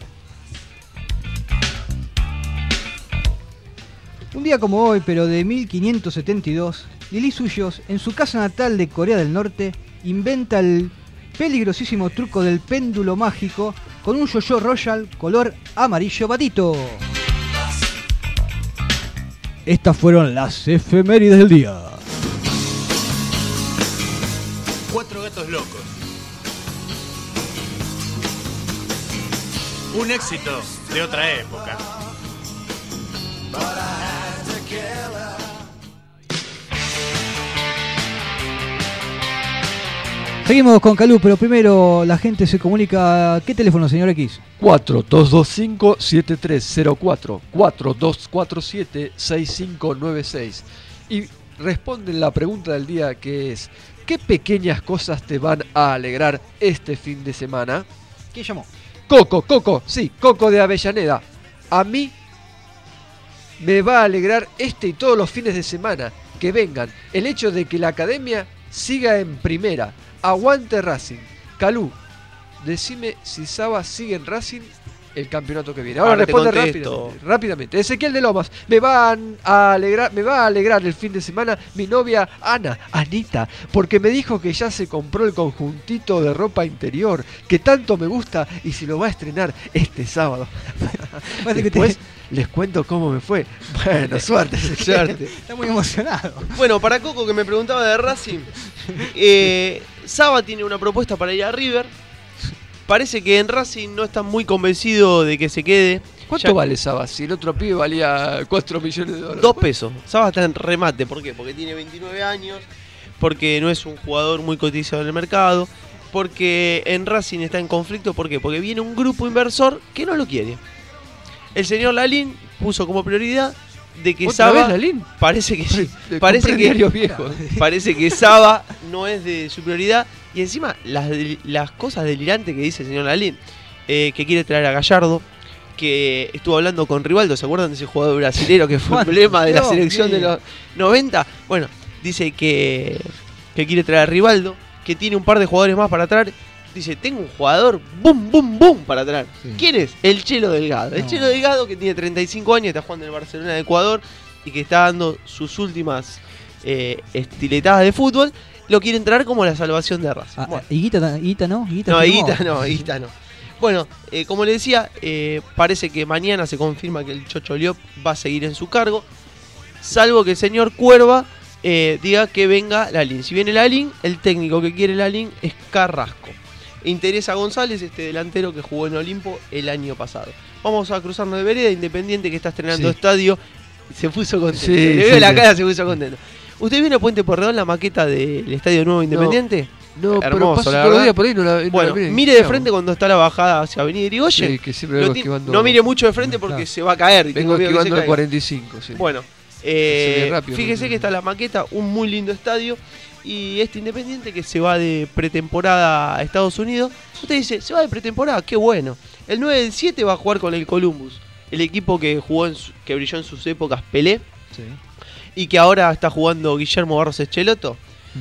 Un día como hoy, pero de 1572, Lili Suyos, en su casa natal de Corea del Norte, inventa el peligrosísimo truco del péndulo mágico con un yo-yo Royal color amarillo patito. Estas fueron las efemérides del día. 4 gatos locos. Un éxito de otra época. Seguimos con Calú, pero primero la gente se comunica. ¿Qué teléfono, señor X? 4225-7304, 4247-6596. Y responden la pregunta del día, que es: ¿qué pequeñas cosas te van a alegrar este fin de semana? ¿Quién llamó? Coco, sí, Coco de Avellaneda. A mí me va a alegrar este y todos los fines de semana que vengan el hecho de que la academia siga en primera. Aguante Racing. Calú, decime si Saba sigue en Racing el campeonato que viene. Ahora Ahora te responde contesto. rápidamente. Ezequiel de Lomas, me va a alegrar el fin de semana mi novia Anita, porque me dijo que ya se compró el conjuntito de ropa interior que tanto me gusta y se lo va a estrenar este sábado. Después les cuento cómo me fue. Bueno, suerte. Está muy emocionado. Bueno, para Coco, que me preguntaba de Racing, Saba tiene una propuesta para ir a River. Parece que en Racing no está muy convencido de que se quede. ¿Cuánto vale Saba? Si el otro pibe valía 4 millones de dólares. 2 pesos. Saba está en remate. ¿Por qué? Porque tiene 29 años, porque no es un jugador muy cotizado en el mercado, porque en Racing está en conflicto. ¿Por qué? Porque viene un grupo inversor que no lo quiere. El señor Lalín puso como prioridad de que ¿Otra Saba... vez Lalín? Parece que sí. Compré Parece que, diarios viejos. parece que Saba no es de su prioridad. Y encima las cosas delirantes que dice el señor Lalín, que quiere traer a Gallardo, que estuvo hablando con Rivaldo, ¿se acuerdan de ese jugador brasilero que fue emblema de la selección de los 90? Bueno, dice que quiere traer a Rivaldo, que tiene un par de jugadores más para traer. Dice, tengo un jugador boom, boom, boom para traer. Sí. ¿Quién es? El Chelo Delgado. El Chelo Delgado, que tiene 35 años, está jugando en el Barcelona de Ecuador y que está dando sus últimas estiletadas de fútbol. Lo quieren traer como la salvación de Racing. Bueno. ¿Y Guita no? Guita no. Bueno, como le decía, parece que mañana se confirma que el Chocho Liop va a seguir en su cargo, salvo que el señor Cuerva diga que venga Lalín. Si viene Lalín, el técnico que quiere Lalín es Carrasco. Interesa a González, este delantero que jugó en Olimpo el año pasado. Vamos a cruzarnos de vereda. Independiente, que está estrenando estadio, se puso contento. Le veo la cara, se puso contento. ¿Usted viene a Puente Porredón, la maqueta del Estadio Nuevo Independiente? No, hermoso, pero paso la todos los verdad. días por ahí, no la Bueno, mire de frente cuando está la bajada hacia Avenida Irigoyen. Sí, que siempre vengo esquivando. No mire mucho de frente porque se va a caer. Vengo esquivando el 45, sí. Bueno, rápido, fíjese que está la maqueta, un muy lindo estadio. Y este Independiente que se va de pretemporada a Estados Unidos. Usted dice, se va de pretemporada, qué bueno. El 9 del 7 va a jugar con el Columbus, el equipo que jugó que brilló en sus épocas Pelé. Sí. Y que ahora está jugando Guillermo Barros Echeloto.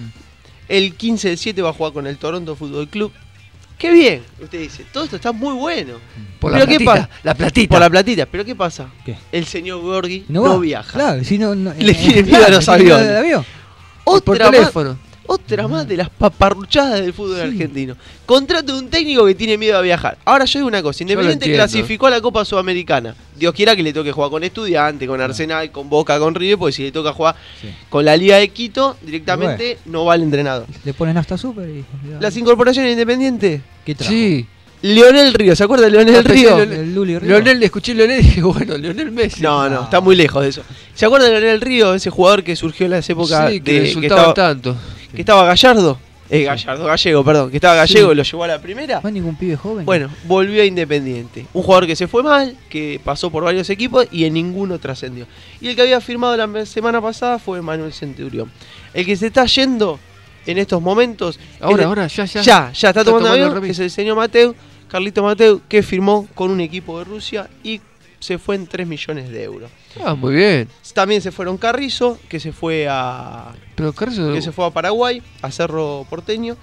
El 15 del 7 va a jugar con el Toronto Fútbol Club. ¡Qué bien! Usted dice, todo esto está muy bueno. Por la platita, ¿qué pasa? La platita. Por la platita. ¿Pero qué pasa? ¿Qué? El señor Gorgui no viaja. Claro, si no le tiene miedo a los aviones. Otra teléfono. Otra más de las paparruchadas del fútbol argentino. Contrato de un técnico que tiene miedo a viajar. Ahora yo digo una cosa, Independiente clasificó a la Copa Sudamericana. Dios quiera que le toque jugar con Estudiantes, con Arsenal, con Boca, con River, porque si le toca jugar con la Liga de Quito, directamente no va el entrenador. Le ponen hasta súper y... Las incorporaciones Independiente. ¿Qué trajo? Sí. Leonel Río, ¿se acuerda de Leonel Río? Leonel, le escuché Leonel y dije, bueno, Leonel Messi. No, está muy lejos de eso. ¿Se acuerda de Leonel Río, ese jugador que surgió en las épocas que resultaba tanto? Que estaba Gallego, perdón, que estaba Gallego y lo llevó a la primera. No hay ningún pibe joven. Bueno, volvió a Independiente. Un jugador que se fue mal, que pasó por varios equipos y en ninguno trascendió. Y el que había firmado la semana pasada fue Manuel Centurión. El que se está yendo en estos momentos. Ahora, ya está tomando avión, es el señor Mateu, Carlito Mateu, que firmó con un equipo de Rusia y se fue en 3 millones de euros. Ah, muy bien. También se fueron Carrizo, que se fue a Paraguay, a Cerro Porteño.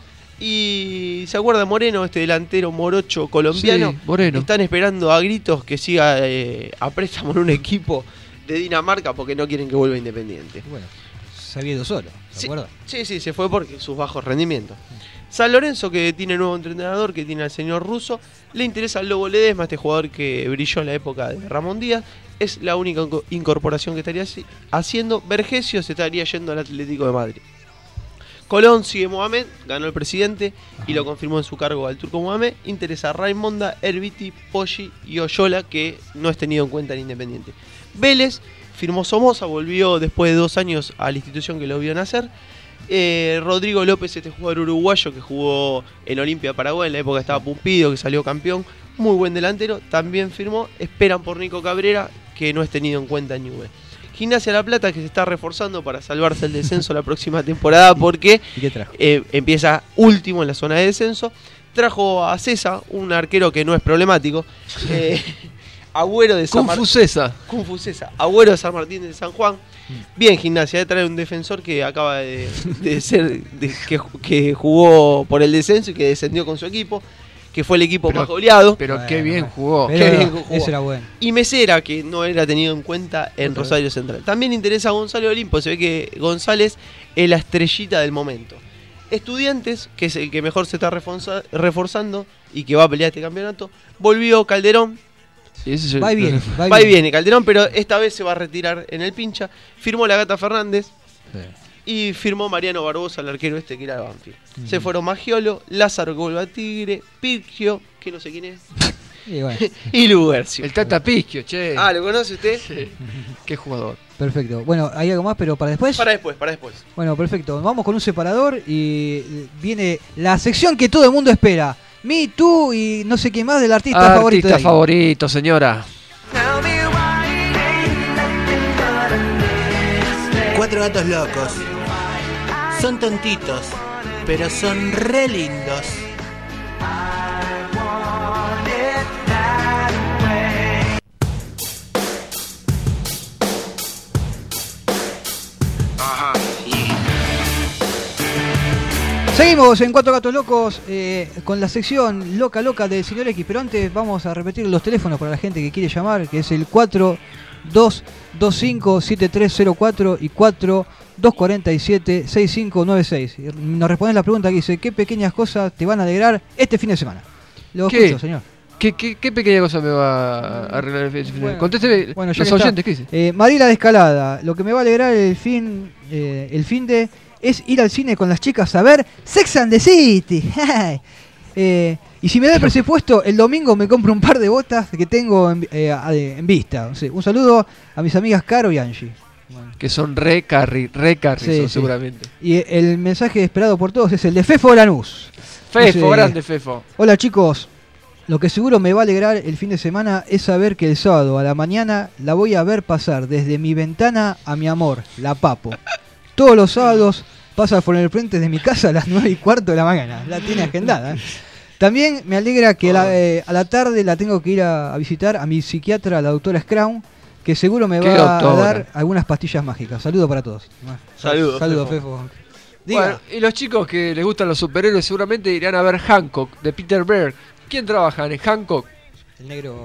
Y ¿se acuerda Moreno, este delantero morocho colombiano? Sí, Moreno. Están esperando a gritos que siga a préstamo en un equipo de Dinamarca porque no quieren que vuelva Independiente. Bueno, se había ido solo, ¿se acuerda? Sí, se fue porque sus bajos rendimientos. San Lorenzo, que tiene nuevo entrenador, que tiene al señor Russo, le interesa al Lobo Ledesma, este jugador que brilló en la época de Ramón Díaz. Es la única incorporación que estaría haciendo. Vergesio se estaría yendo al Atlético de Madrid. Colón sigue Mohamed, ganó el presidente y lo confirmó en su cargo al turco Mohamed. Interesa a Raimonda, Herbiti, Poggi y Oyola, que no es tenido en cuenta en Independiente. Vélez firmó Somoza, volvió después de 2 años a la institución que lo vio nacer. Rodrigo López, este jugador uruguayo que jugó en Olimpia Paraguay, en la época estaba Pumpido, que salió campeón, muy buen delantero, también firmó. Esperan por Nico Cabrera, que no es tenido en cuenta en Juve. Gimnasia La Plata, que se está reforzando para salvarse el descenso la próxima temporada, porque empieza último en la zona de descenso. Trajo a César, un arquero que no es problemático. Agüero de San Martín. Agüero de San Martín de San Juan. Bien, Gimnasia, trae un defensor que acaba de ser, que jugó por el descenso y que descendió con su equipo, que fue el equipo más goleado. Pero qué bien jugó. Ese era bueno. Y Mesera, que no era tenido en cuenta en Rosario Central. También interesa a Gonzalo Olimpo, se ve que González es la estrellita del momento. Estudiantes, que es el que mejor se está reforzando y que va a pelear este campeonato. Volvió Calderón. Va y viene Calderón, pero esta vez se va a retirar en el pincha. Firmó la Gata Fernández y firmó Mariano Barbosa, el arquero este que era de Banfield. Se fueron Magiolo, Lázaro Golba Tigre, Pirgio, que no sé quién es, y Lugercio. El Tata Pirgio, che. Ah, ¿lo conoce usted? Sí. Qué jugador. Perfecto. Bueno, ¿hay algo más, pero para después? Para después. Bueno, perfecto. Vamos con un separador y viene la sección que todo el mundo espera. Me, tú y no sé qué más del artista favorito. Artista favorito, señora. 4 gatos locos. Son tontitos, pero son re lindos. Seguimos en Cuatro Gatos Locos con la sección Loca Loca del Señor X, pero antes vamos a repetir los teléfonos para la gente que quiere llamar, que es el 4225-7304 y 4247-6596. Nos responden la pregunta que dice, ¿qué pequeñas cosas te van a alegrar este fin de semana? Lo escucho, señor. ¿Qué pequeña cosa me va a arreglar el fin de semana? Contésteme los oyentes, ¿qué dice? Marila de Escalada, lo que me va a alegrar el fin de es ir al cine con las chicas a ver Sex and the City. Y si me da el presupuesto, el domingo me compro un par de botas que tengo en vista. O sea, un saludo a mis amigas Caro y Angie. Bueno. Que son re carry sí, seguramente. Y el mensaje esperado por todos es el de Fefo Lanús. Fefo, grande Fefo. Hola chicos, lo que seguro me va a alegrar el fin de semana es saber que el sábado a la mañana la voy a ver pasar desde mi ventana a mi amor, la Papo. Todos los sábados pasa por el frente de mi casa a las 9:15 de la mañana. La tiene agendada. También me alegra que a la tarde la tengo que ir a visitar a mi psiquiatra, la doctora Scraun, que seguro me va a dar algunas pastillas mágicas. Saludos para todos. Saludos, Fefo. Bueno, y los chicos que les gustan los superhéroes seguramente irán a ver Hancock, de Peter Berg. ¿Quién trabaja en Hancock? El negro.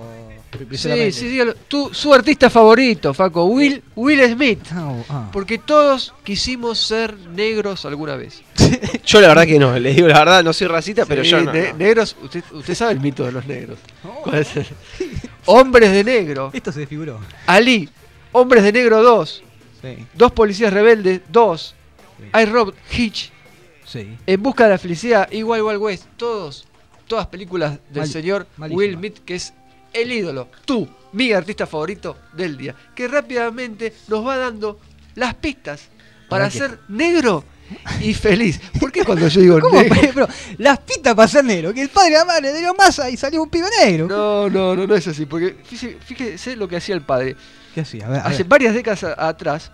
Sí, su artista favorito, Faco, Will Smith. Porque todos quisimos ser negros alguna vez. Yo la verdad que no, les digo la verdad, no soy racista, pero yo no. Negros, usted sabe el mito de los negros. ¿Cuál es? Hombres de negro. Esto se desfiguró. Ali, Hombres de Negro 2. Sí. Dos policías rebeldes 2. Sí. I, Robot, Hitch. Sí. En busca de la felicidad, Wild Wild West. Todas películas del señor Will Smith, que es el ídolo, mi artista favorito del día, que rápidamente nos va dando las pistas para ser negro y feliz. ¿Por qué cuando yo digo negro? Pero las pistas para ser negro, que el padre de la madre le dio masa y salió un pibe negro. No es así, porque fíjese lo que hacía el padre. ¿Qué hacía? A ver. Hace varias décadas atrás,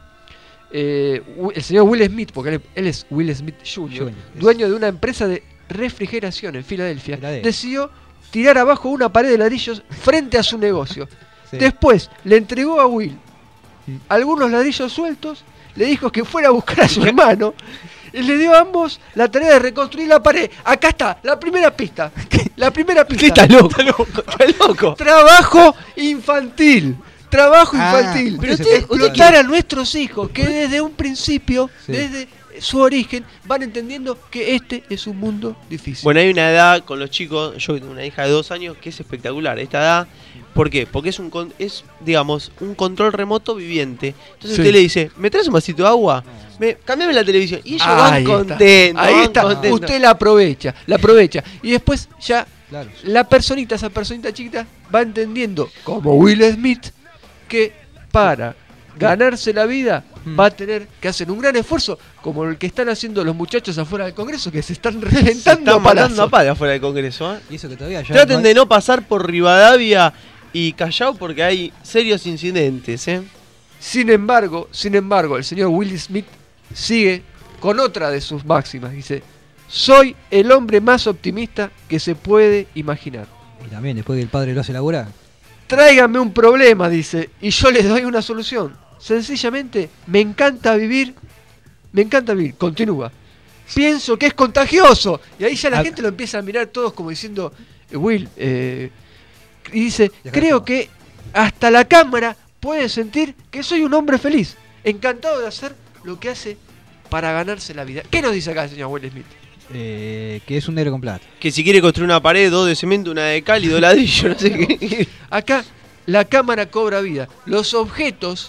el señor Will Smith, porque él es Will Smith Jr., dueño de una empresa de refrigeración en Filadelfia, decidió tirar abajo una pared de ladrillos frente a su negocio. Sí. Después le entregó a Will algunos ladrillos sueltos, le dijo que fuera a buscar a su hermano y le dio a ambos la tarea de reconstruir la pared. Acá está, la primera pista. La primera pista. ¿Qué está loco? Trabajo infantil. Pero explotar a nuestros hijos que desde un principio, desde su origen, van entendiendo que este es un mundo difícil. Bueno, hay una edad con los chicos, yo tengo una hija de 2 años que es espectacular. Esta edad, ¿por qué? Porque es digamos, un control remoto viviente. Entonces usted le dice, ¿me traes un vasito de agua? Cámbiame la televisión. Y ellos van contentos. Ahí está, usted la aprovecha. Y después ya esa personita chiquita va entendiendo, como Will Smith, que para ganarse la vida va a tener que hacer un gran esfuerzo, como el que están haciendo los muchachos afuera del Congreso, que se están reventando a pala afuera del Congreso. Y eso que todavía traten de no pasar por Rivadavia y Callao porque hay serios incidentes. Sin embargo, el señor Will Smith sigue con otra de sus máximas. Dice, soy el hombre más optimista que se puede imaginar. Y también después que el padre lo hace laburar. Tráiganme un problema, dice, y yo les doy una solución. Sencillamente, me encanta vivir, continúa. Pienso que es contagioso. Y ahí ya la gente lo empieza a mirar todos como diciendo, Will, y dice, creo que hasta la cámara puede sentir que soy un hombre feliz, encantado de hacer lo que hace para ganarse la vida. ¿Qué nos dice acá el señor Will Smith? Que es un negro con plata. Que si quiere construir una pared, 2 de cemento, una de cal y 2 ladrillos, no sé qué. Acá la cámara cobra vida. Los objetos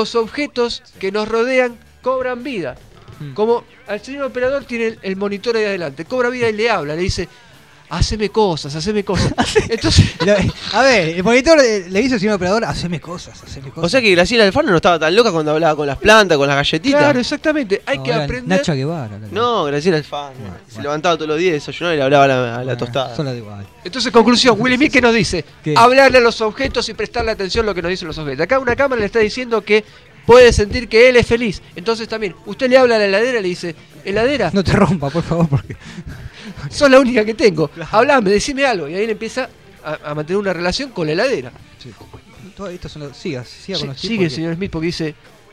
que nos rodean cobran vida. Como el señor operador tiene el monitor ahí adelante, cobra vida y le habla, le dice, haceme cosas. Entonces, a ver, el monitor le dice al señor operador, haceme cosas. O sea que Graciela Alfano no estaba tan loca cuando hablaba con las plantas, con las galletitas. Claro, exactamente. Hay que aprender. Nacha Guevara. No, Graciela Alfano. Se levantaba todos los días, desayunaba y le hablaba a la tostada. Son las de igual. Entonces, conclusión, Will Smith, ¿qué nos dice? Hablarle a los objetos y prestarle atención a lo que nos dicen los objetos. Acá una cámara le está diciendo que puede sentir que él es feliz. Entonces también, usted le habla a la heladera y le dice, heladera, no te rompa, por favor, porque sos la única que tengo. Claro. Hablame, decime algo. Y ahí él empieza a mantener una relación con la heladera. Sí. Siga con los sigue el señor Smith porque dice,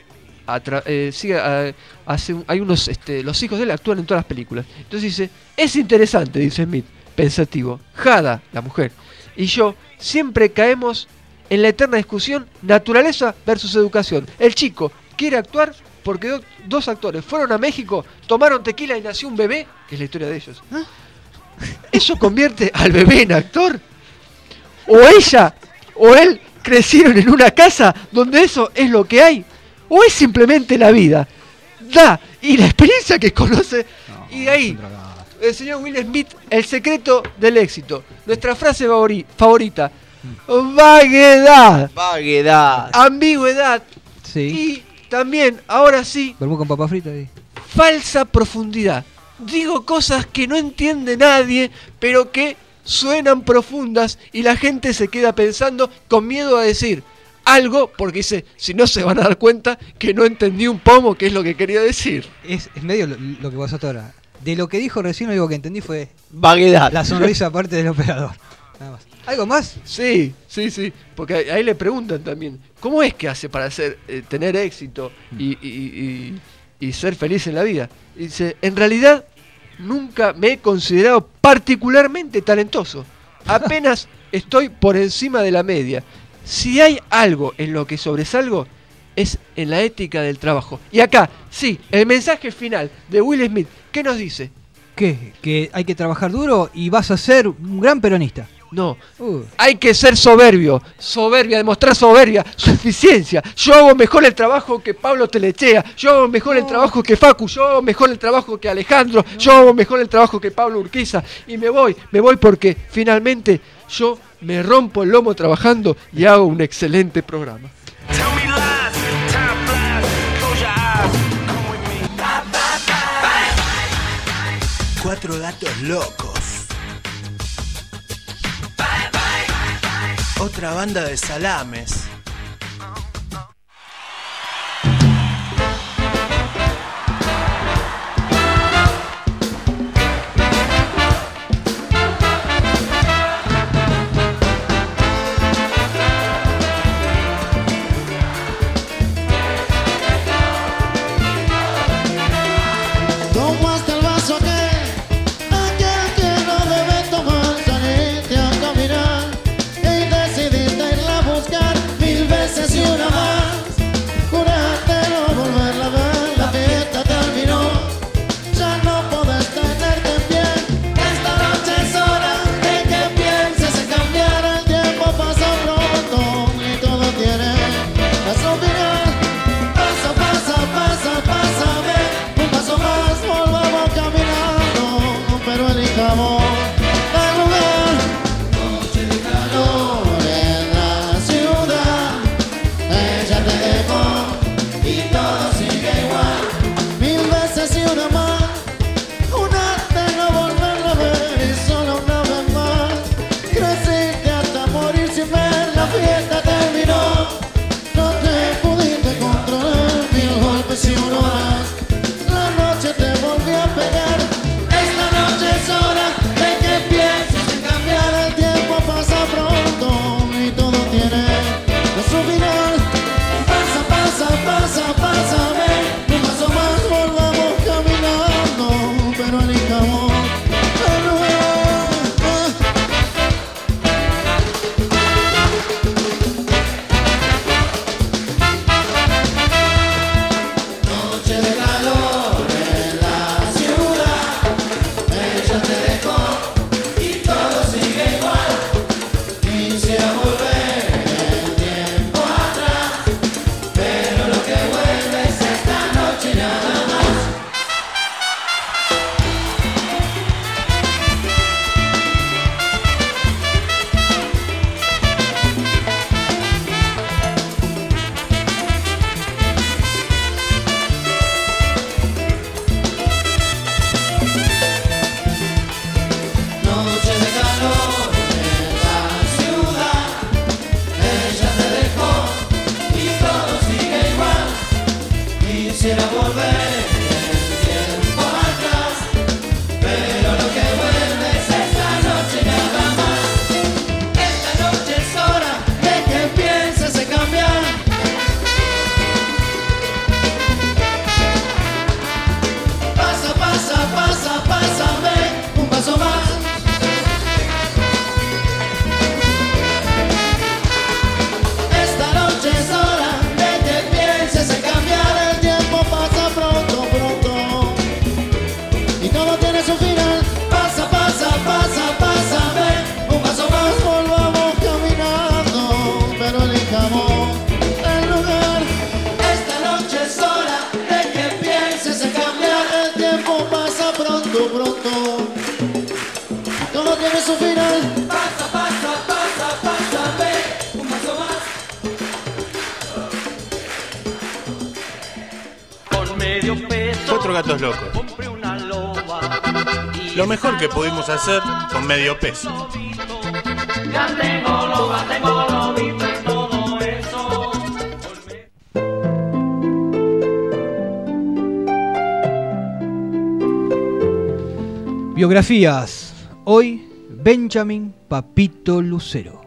hay unos, los hijos de él actúan en todas las películas. Entonces dice, es interesante, dice Smith, pensativo. Hada, la mujer, y yo siempre caemos en la eterna discusión naturaleza versus educación. El chico quiere actuar porque dos actores fueron a México, tomaron tequila y nació un bebé, que es la historia de ellos. ¿Eso convierte al bebé en actor? ¿O ella o él crecieron en una casa donde eso es lo que hay? ¿O es simplemente la vida? Y la experiencia que conoce, y de ahí, el señor Will Smith, el secreto del éxito. Nuestra frase favorita. Vaguedad. Ambigüedad. Sí. Y también, ahora sí, Vermú con papa frita ahí. falsa profundidad. Digo cosas que no entiende nadie, pero que suenan profundas y la gente se queda pensando con miedo a decir algo, porque dice, si no se van a dar cuenta que no entendí un pomo qué es lo que quería decir. Es medio lo que pasó hasta ahora. De lo que dijo recién, lo único que entendí fue vaguedad. La sonrisa aparte del operador. Nada más. ¿Algo más? Sí. Porque ahí le preguntan también, ¿cómo es que hace para tener éxito y ser feliz en la vida? Y dice, en realidad nunca me he considerado particularmente talentoso. Apenas estoy por encima de la media. Si hay algo en lo que sobresalgo, es en la ética del trabajo. Y acá, sí, el mensaje final de Will Smith, ¿qué nos dice? ¿Qué? Que hay que trabajar duro y vas a ser un gran peronista. No, hay que ser soberbia, demostrar soberbia, suficiencia. Yo hago mejor el trabajo que Pablo Telechea, yo hago mejor el trabajo que Facu, yo hago mejor el trabajo que Alejandro, yo hago mejor el trabajo que Pablo Urquiza. Y me voy porque finalmente yo me rompo el lomo trabajando y hago un excelente programa. Cuatro gatos locos. Otra banda de salames. Tomaste el vaso aquel que no debe tomar, saliste a caminar y decidiste irla a buscar 1000 veces y una más. Juraste no volverla a ver, la fiesta terminó, ya no podés tenerte en pie. Esta noche es hora de que pienses en cambiar, el tiempo pasa pronto y todo tiene su final. Pasa, ven, un paso más, volvamos caminando, pero elijamos el lugar. Noche de calor en la ciudad, ella te dejó y todo sigue igual. 1000 veces y una más, una de no volverla a ver y solo una vez más. Creciste hasta morir sin ver, la fiesta terminó, no te pudiste controlar, 1000 golpes y uno más. La noche te volvió a pegar. Esta noche es hora de que pienses en cambiar, el tiempo pasa pronto y todo tiene su final. Pasa, ven, un paso más, volvamos caminando, pero elijamos el lugar. Noche de calor en la ciudad, ella te dejó y todo sigue igual. Quisiera volver el tiempo atrás, pero lo que vuelve es esta noche y nada más. Noche de calor en la ciudad, ella te dejó y todo sigue igual. Quisiera volver el tiempo atrás, pero lo que vuelve es esta noche y nada más. Esta noche es hora de que pienses en cambiar. todo tiene su final. Pasa, pasa, pasa, pasa, ven, un paso más, volvamos caminando, pero elijamos el lugar. Esta noche es hora de que empieces a cambiar. El tiempo pasa pronto, pronto, todo tiene su final. Pasa, pasa, pasa, pasa, ven, un paso más. Cuatro gatos locos. Lo mejor que pudimos hacer con medio peso. Ya tengo lobito y todo eso. Biografías. Hoy, Benjamin Papito Lucero.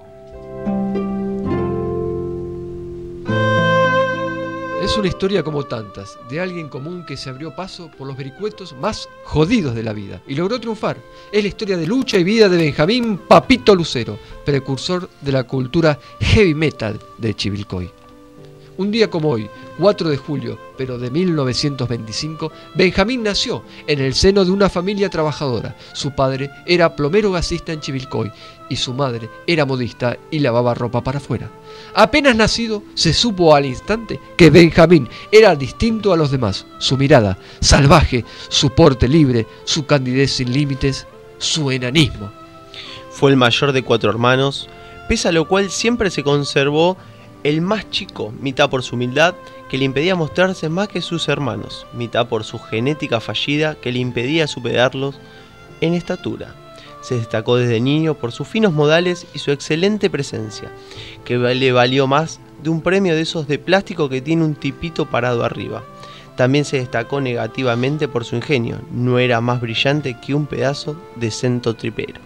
Es una historia como tantas, de alguien común que se abrió paso por los vericuetos más jodidos de la vida y logró triunfar. Es la historia de lucha y vida de Benjamín Papito Lucero, precursor de la cultura heavy metal de Chivilcoy. Un día como hoy, 4 de julio, pero de 1925, Benjamín nació en el seno de una familia trabajadora. Su padre era plomero gasista en Chivilcoy y su madre era modista y lavaba ropa para afuera. Apenas nacido, se supo al instante que Benjamín era distinto a los demás. Su mirada salvaje, su porte libre, su candidez sin límites, su enanismo. Fue el mayor de 4 hermanos, pese a lo cual siempre se conservó el más chico, mitad por su humildad, que le impedía mostrarse más que sus hermanos, mitad por su genética fallida, que le impedía superarlos en estatura. Se destacó desde niño por sus finos modales y su excelente presencia, que le valió más de un premio de esos de plástico que tiene un tipito parado arriba. También se destacó negativamente por su ingenio, no era más brillante que un pedazo de cento tripero.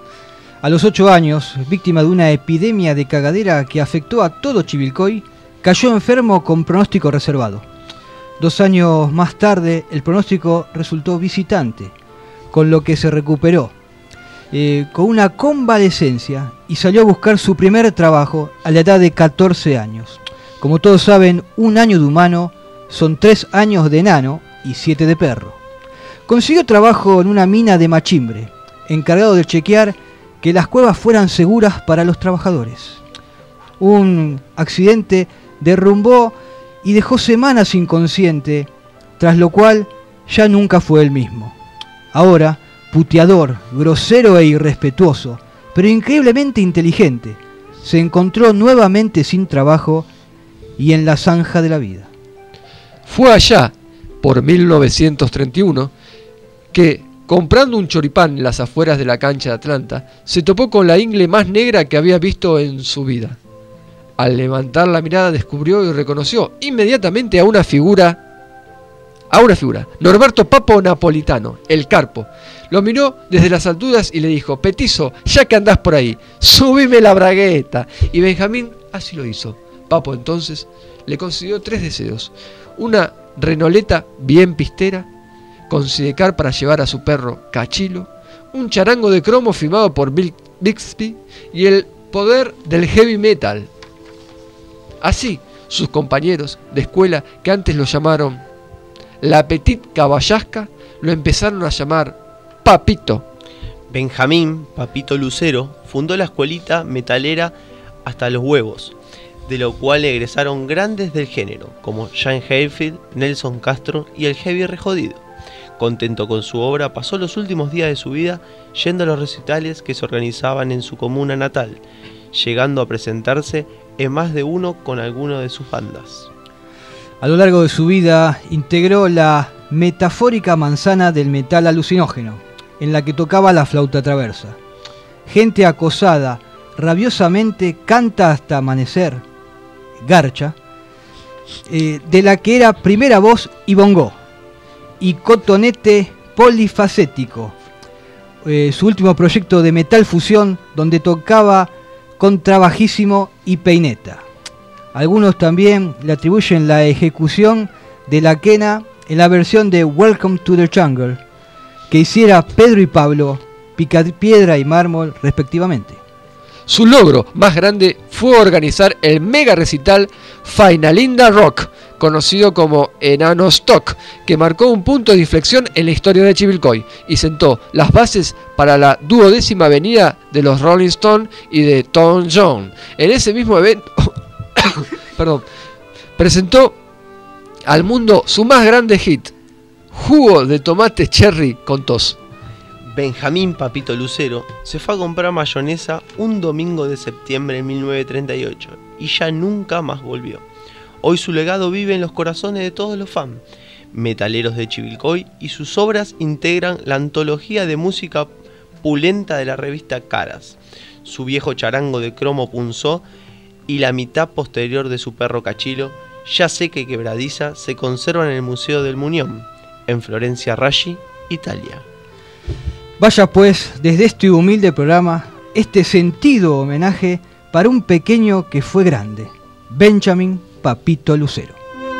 A los 8 años, víctima de una epidemia de cagadera que afectó a todo Chivilcoy, cayó enfermo con pronóstico reservado. 2 años más tarde, el pronóstico resultó visitante, con lo que se recuperó con una convalecencia y salió a buscar su primer trabajo a la edad de 14 años. Como todos saben, 1 año de humano son 3 años de enano y 7 de perro. Consiguió trabajo en una mina de machimbre, encargado de chequear que las cuevas fueran seguras para los trabajadores. Un accidente derrumbó y dejó semanas inconsciente, tras lo cual ya nunca fue el mismo. Ahora, puteador, grosero e irrespetuoso, pero increíblemente inteligente, se encontró nuevamente sin trabajo y en la zanja de la vida. Fue allá, por 1931, que, comprando un choripán en las afueras de la cancha de Atlanta, se topó con la ingle más negra que había visto en su vida. Al levantar la mirada descubrió y reconoció inmediatamente a una figura, Norberto Papo Napolitano, el Carpo. Lo miró desde las alturas y le dijo: Petizo, ya que andás por ahí, subime la bragueta. Y Benjamín así lo hizo. Papo entonces le concedió 3 deseos: una renoleta bien pistera, con sidecar para llevar a su perro Cachilo, un charango de cromo firmado por Bill Bixby y el poder del heavy metal. Así, sus compañeros de escuela, que antes lo llamaron la Petit Caballasca, lo empezaron a llamar Papito. Benjamín Papito Lucero fundó la escuelita metalera Hasta los Huevos, de lo cual egresaron grandes del género, como Jan Hayfield, Nelson Castro y el Heavy Rejodido. Contento con su obra, pasó los últimos días de su vida yendo a los recitales que se organizaban en su comuna natal, llegando a presentarse en más de uno con alguna de sus bandas. A lo largo de su vida integró la metafórica manzana del metal alucinógeno, en la que tocaba la flauta traversa. Gente acosada rabiosamente canta hasta amanecer, garcha, de la que era primera voz y bongó, y cotonete polifacético. Su último proyecto de metal fusión, donde tocaba contrabajísimo y peineta. Algunos también le atribuyen la ejecución de la quena en la versión de Welcome to the Jungle, que hiciera Pedro y Pablo, Picapiedra y Mármol respectivamente. Su logro más grande fue organizar el mega recital Finalinda Rock, conocido como Enano Stock, que marcó un punto de inflexión en la historia de Chivilcoy y sentó las bases para la 12ª venida de los Rolling Stones y de Tom Jones. En ese mismo evento presentó al mundo su más grande hit, jugo de tomate cherry con tos. Benjamín Papito Lucero se fue a comprar mayonesa un domingo de septiembre de 1938 y ya nunca más volvió. Hoy su legado vive en los corazones de todos los fans metaleros de Chivilcoy y sus obras integran la antología de música pulenta de la revista Caras, su viejo charango de cromo punzó y la mitad posterior de su perro Cachilo, ya seca y quebradiza, se conservan en el Museo del Muñón, en Florencia Raggi, Italia. Vaya pues, desde este humilde programa, este sentido homenaje para un pequeño que fue grande, Benjamín Papito Lucero.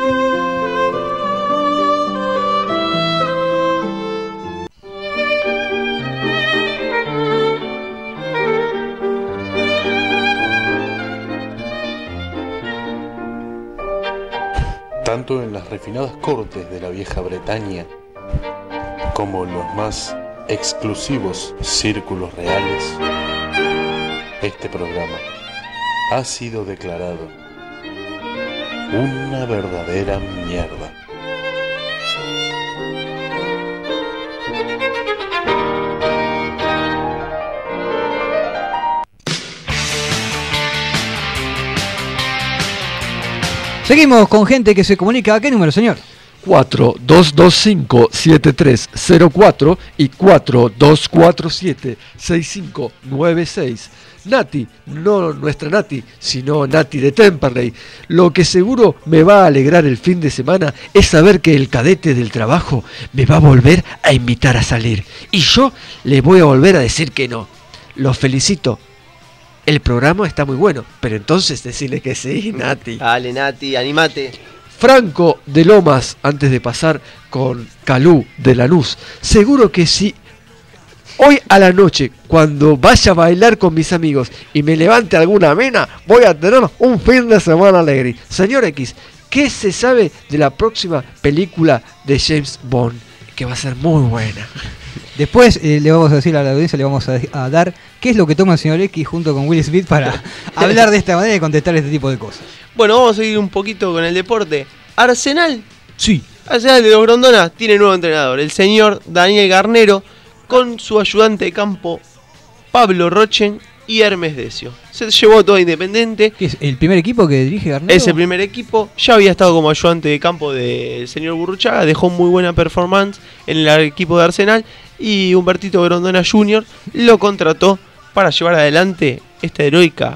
Tanto en las refinadas cortes de la vieja Bretaña como en los más exclusivos círculos reales, este programa ha sido declarado una verdadera mierda. Seguimos con gente que se comunica. ¿A qué número, señor? 4225-7304 y 4247-6596. Nati, no nuestra Nati, sino Nati de Temperley. Lo que seguro me va a alegrar el fin de semana es saber que el cadete del trabajo me va a volver a invitar a salir. Y yo le voy a volver a decir que no. Los felicito. El programa está muy bueno, pero entonces decirle que sí, Nati. Dale, Nati, animate. Franco de Lomas, antes de pasar con Calú de Lanús. Seguro que sí. Hoy a la noche, cuando vaya a bailar con mis amigos y me levante alguna vena, voy a tener un fin de semana alegre. Señor X, ¿qué se sabe de la próxima película de James Bond? Que va a ser muy buena. Después le vamos a decir a la audiencia, le vamos a dar qué es lo que toma el señor X junto con Will Smith para hablar de esta manera y contestar este tipo de cosas. Bueno, vamos a seguir un poquito con el deporte. Arsenal. Sí. Arsenal de los Grondona tiene nuevo entrenador, el señor Daniel Garnero, con su ayudante de campo Pablo Rochen y Hermes Decio. Se llevó todo Independiente. ¿Qué es el primer equipo que dirige Garnero? Es el primer equipo. Ya había estado como ayudante de campo del señor Burruchaga. Dejó muy buena performance en el equipo de Arsenal. Y Humbertito Grondona Jr. lo contrató para llevar adelante esta heroica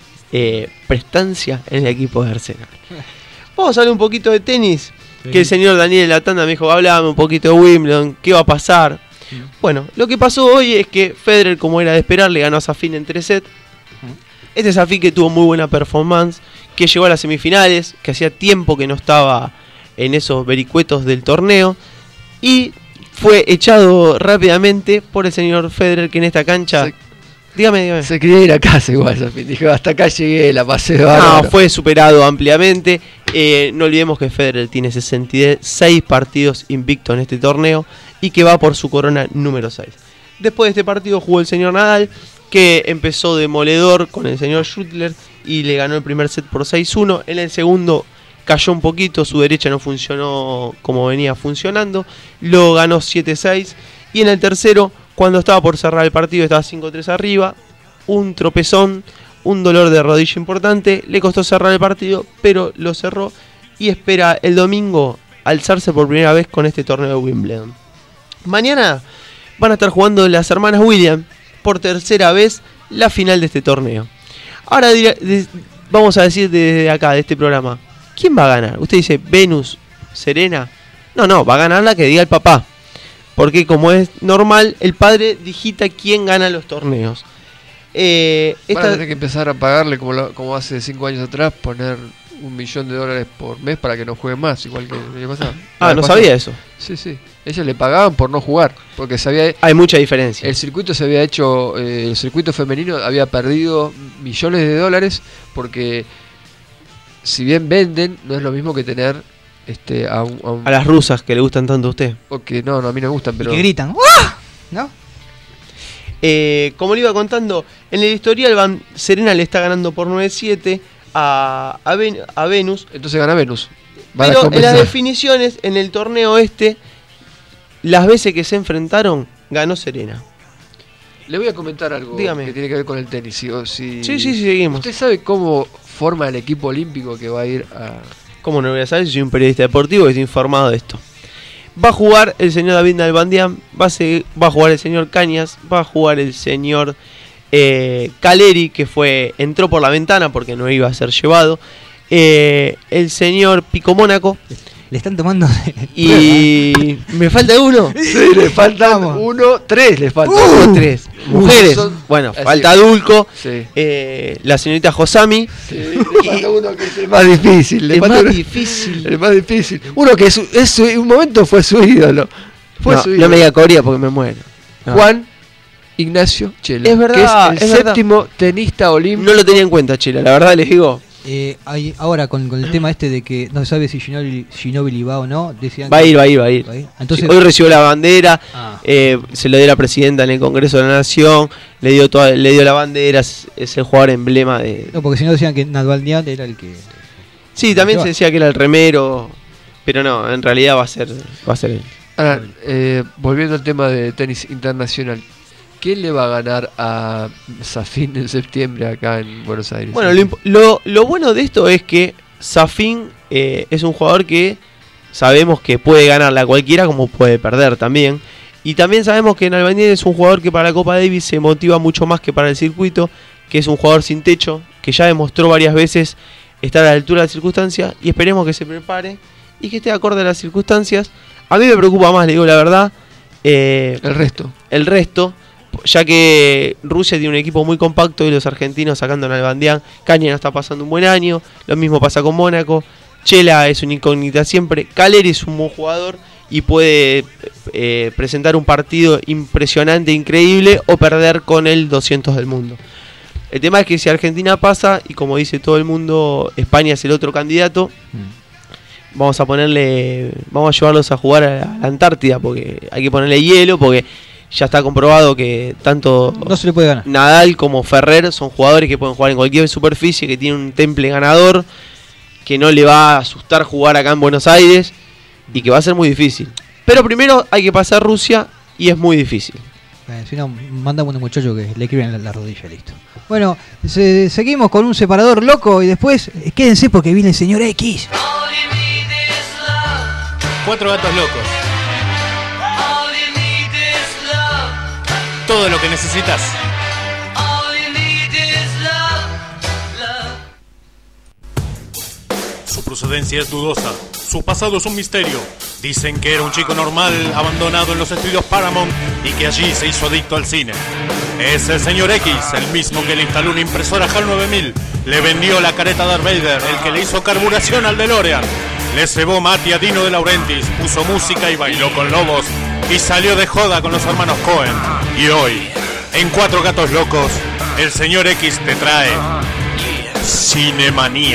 prestancia en el equipo de Arsenal. Vamos a hablar un poquito de tenis. Sí. Que el señor Daniel Latanda me dijo, háblame un poquito de Wimbledon, ¿qué va a pasar? Sí. Bueno, lo que pasó hoy es que Federer, como era de esperar, le ganó a Safin en 3 sets. Este Safin que tuvo muy buena performance, que llegó a las semifinales, que hacía tiempo que no estaba en esos vericuetos del torneo, y fue echado rápidamente por el señor Federer, que en esta cancha... Dígame. Se quería ir a casa igual, Safin. Dijo, hasta acá llegué, la pasé bárbaro. No, fue superado ampliamente. No olvidemos que Federer tiene 66 partidos invictos en este torneo y que va por su corona número 6. Después de este partido jugó el señor Nadal, que empezó demoledor con el señor Schüttler y le ganó el primer set por 6-1. En el segundo cayó un poquito, su derecha no funcionó como venía funcionando, lo ganó 7-6. Y en el tercero, cuando estaba por cerrar el partido, estaba 5-3 arriba, un tropezón, un dolor de rodilla importante, le costó cerrar el partido, pero lo cerró y espera el domingo alzarse por primera vez con este torneo de Wimbledon. Mañana van a estar jugando las hermanas Williams por tercera vez la final de este torneo. Ahora vamos a decir desde acá, de este programa, ¿quién va a ganar? Usted dice, Venus, Serena. No, va a ganar la que diga el papá. Porque como es normal, el padre digita quién gana los torneos. Van a tener que empezar a pagarle como hace 5 años atrás, poner $1 millón por mes para que no juegue más, igual que el año pasado. No sabía eso. Sí. Ellos le pagaban por no jugar, porque hay mucha diferencia. El circuito se había hecho, el circuito femenino había perdido millones de dólares, porque si bien venden, no es lo mismo que tener a las rusas que le gustan tanto a usted. Porque no, a mí no me gustan, pero... Y que gritan, ¡ah! ¿No? Como le iba contando, en el historial Serena le está ganando por 9-7 a Venus. Entonces gana Venus. Pero en las definiciones, en el torneo las veces que se enfrentaron, ganó Serena. Le voy a comentar algo. Dígame. Que tiene que ver con el tenis. Sí, seguimos. ¿Usted sabe cómo forma el equipo olímpico que va a ir a...? ¿Cómo no lo voy a saber si soy un periodista deportivo y estoy informado de esto? Va a jugar el señor David Nalbandian, va a jugar el señor Cañas, va a jugar el señor Caleri, que entró por la ventana porque no iba a ser llevado, el señor Pico Mónaco. Le están tomando... Y... ¿Me falta uno? Sí, le faltan tres le faltan. Tres. Mujeres. Bueno, falta Dulco, sí. La señorita Josami. Sí, le falta uno que es el más difícil. El más difícil. Uno que en un momento fue su ídolo. No me diga Corea porque me muero. No. Juan Ignacio Chela. Es verdad, que es el séptimo tenista olímpico. No lo tenía en cuenta, Chela, la verdad les digo. Ahora con el tema de que no se sabe si Ginóbili va o no, decían va a ir. Entonces, hoy recibió la bandera, se lo dio la presidenta en el Congreso de la Nación, le dio la bandera, es el jugador emblema de... No, porque si no decían que Nalbandian era el que... Sí, también se decía que era el remero, pero no, en realidad va a ser él. Ahora, volviendo al tema de tenis internacional, ¿quién le va a ganar a Safin en septiembre acá en Buenos Aires? Bueno, lo bueno de esto es que Safin es un jugador que sabemos que puede ganarle a cualquiera como puede perder también. Y también sabemos que Nalbandian es un jugador que para la Copa Davis se motiva mucho más que para el circuito, que es un jugador sin techo, que ya demostró varias veces estar a la altura de las circunstancias, y esperemos que se prepare y que esté acorde a las circunstancias. A mí me preocupa más, le digo la verdad, el resto, ya que Rusia tiene un equipo muy compacto y los argentinos sacando a Nalbandian, Caña no está pasando un buen año, lo mismo pasa con Mónaco, Chela es una incógnita siempre, Caleri es un buen jugador y puede presentar un partido impresionante, increíble, o perder con el 200 del mundo. El tema es que si Argentina pasa, y como dice todo el mundo, España es el otro candidato, vamos a llevarlos a jugar a la Antártida, porque hay que ponerle hielo, porque ya está comprobado que tanto no se le puede ganar. Nadal como Ferrer son jugadores que pueden jugar en cualquier superficie, que tienen un temple ganador, que no le va a asustar jugar acá en Buenos Aires y que va a ser muy difícil. Pero primero hay que pasar Rusia y es muy difícil. Si no, manda a un muchacho que le escriben la rodilla, listo. Bueno, seguimos con un separador loco y después quédense porque viene el señor X. 4 gatos locos. Todo lo que necesitas. Su procedencia es dudosa. Su pasado es un misterio. Dicen que era un chico normal, abandonado en los estudios Paramount y que allí se hizo adicto al cine. Es el señor X, el mismo que le instaló una impresora HAL 9000, le vendió la careta Darth Vader, el que le hizo carburación al DeLorean, le cebó mate a Dino De Laurentiis, puso música y bailó con lobos y salió de joda con los hermanos Cohen. Y hoy, en 4 gatos locos, el señor X te trae Cinemanía.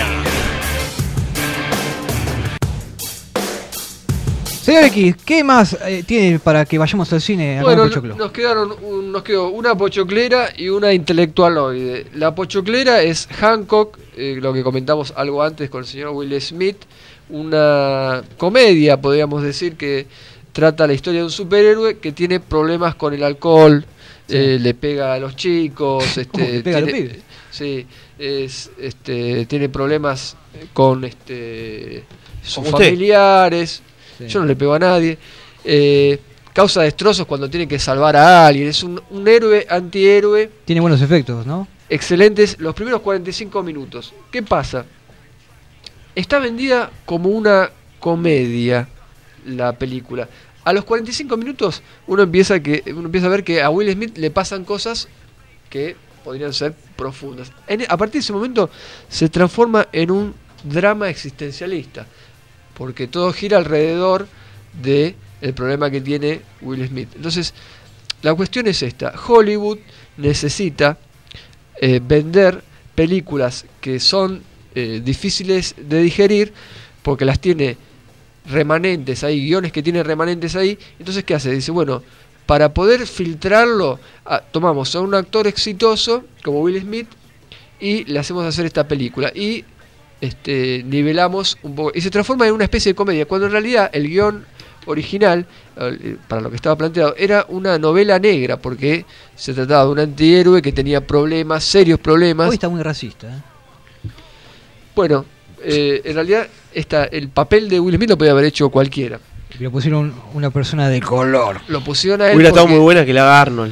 Señor X, ¿qué más tiene para que vayamos al cine? Bueno, nos quedó una pochoclera y una intelectualoide. La pochoclera es Hancock, lo que comentamos algo antes con el señor Will Smith, una comedia, podríamos decir, que trata la historia de un superhéroe que tiene problemas con el alcohol, le pega a los chicos, le pega a los pibes. Sí, tiene problemas con sus familiares. Sí. Yo no le pego a nadie. Causa destrozos cuando tiene que salvar a alguien. Es un héroe, antihéroe. Tiene buenos efectos, ¿no? Excelentes los primeros 45 minutos. ¿Qué pasa? Está vendida como una comedia la película. A los 45 minutos uno empieza a ver que a Will Smith le pasan cosas que podrían ser profundas. A partir de ese momento se transforma en un drama existencialista, porque todo gira alrededor de el problema que tiene Will Smith. Entonces, la cuestión es esta. Hollywood necesita vender películas que son difíciles de digerir, porque las tiene remanentes ahí, guiones que tienen remanentes ahí. Entonces, ¿qué hace? Dice, bueno, para poder filtrarlo, tomamos a un actor exitoso como Will Smith y le hacemos hacer esta película y nivelamos un poco y se transforma en una especie de comedia, cuando en realidad el guión original, para lo que estaba planteado, era una novela negra, porque se trataba de un antihéroe que tenía problemas, serios problemas. Hoy está muy racista, ¿eh? Bueno, en realidad el papel de Will Smith lo podía haber hecho cualquiera. Y lo pusieron una persona de color. Lo pusieron a él. Hubiera estado muy buena que la haga Arnold.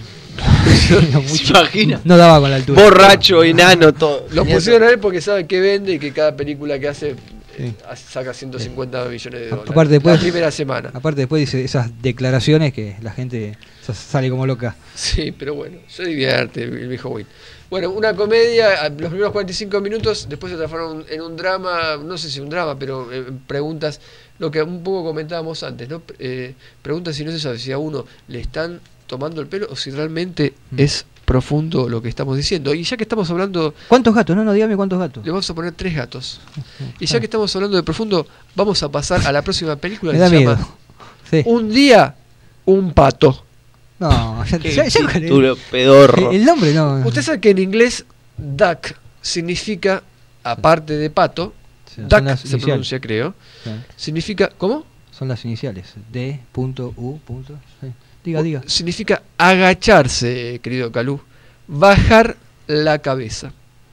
¿Se imagina? No daba con la altura. Borracho, enano, todo. Lo pusieron a él porque sabe que vende y que cada película que hace saca 150 millones de dólares. Aparte después, la primera semana. Aparte después dice esas declaraciones que la gente sale como loca. Sí, pero bueno, se divierte el viejo Will. Bueno, una comedia, los primeros 45 minutos, después se transforma en un drama, no sé si un drama, pero preguntas, lo que un poco comentábamos antes, ¿no? Preguntas si no se sabe si a uno le están tomando el pelo o si realmente es profundo lo que estamos diciendo. Y ya que estamos hablando... ¿Cuántos gatos? No, dígame cuántos gatos. Le vamos a poner 3 gatos. Y ya que estamos hablando de profundo, vamos a pasar a la próxima película Me que da se miedo. llama Sí. Un día, un pato. No, título pedorro. El nombre no. Usted sabe que en inglés duck significa, aparte de pato, Sí, son duck las se iniciales. pronuncia, creo, Sí. significa, ¿cómo? Son las iniciales. D.U. Sí. Diga. Significa agacharse, querido Calú, bajar la cabeza.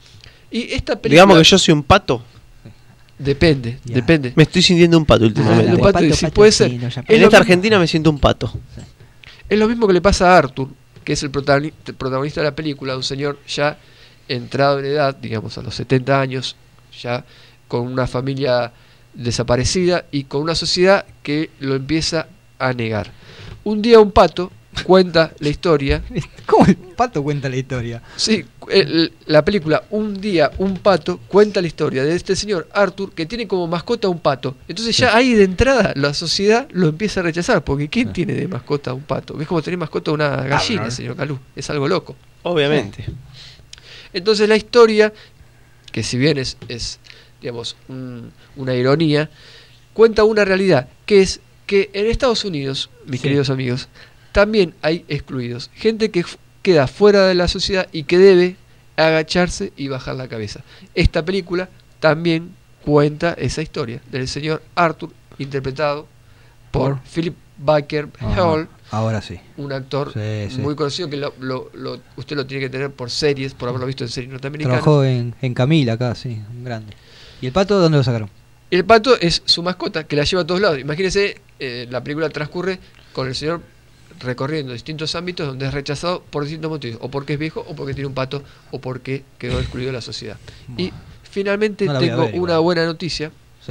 Y esta película... Digamos que yo soy un pato. Depende. Me estoy sintiendo un pato últimamente. Un pato, sí, puede ser. En esta Argentina me siento un pato. Es lo mismo que le pasa a Arthur, que es el protagonista de la película, un señor ya entrado en edad, digamos a los 70 años, ya con una familia desaparecida y con una sociedad que lo empieza a negar. Un día un pato cuenta la historia. ¿Cómo el pato cuenta la historia? Sí, la película Un día un pato cuenta la historia de este señor Arthur que tiene como mascota un pato. Entonces ya ahí de entrada la sociedad lo empieza a rechazar, porque ¿quién tiene de mascota un pato? Es como tener mascota una gallina, señor Calú. Es algo loco. Obviamente. Entonces la historia, que si bien es digamos, una ironía, cuenta una realidad, que es que en Estados Unidos, mis queridos amigos, también hay excluidos, gente que queda fuera de la sociedad y que debe agacharse y bajar la cabeza. Esta película también cuenta esa historia del señor Arthur, interpretado por Philip Baker Hall. Ahora sí. Un actor muy conocido que usted lo tiene que tener por series, por haberlo visto en series norteamericanas. Trabajó en Camila acá, sí, un grande. ¿Y el pato dónde lo sacaron? El pato es su mascota que la lleva a todos lados. Imagínense, la película transcurre con el señor recorriendo distintos ámbitos donde es rechazado por distintos motivos, o porque es viejo, o porque tiene un pato, o porque quedó excluido de la sociedad. Y finalmente tengo una buena noticia,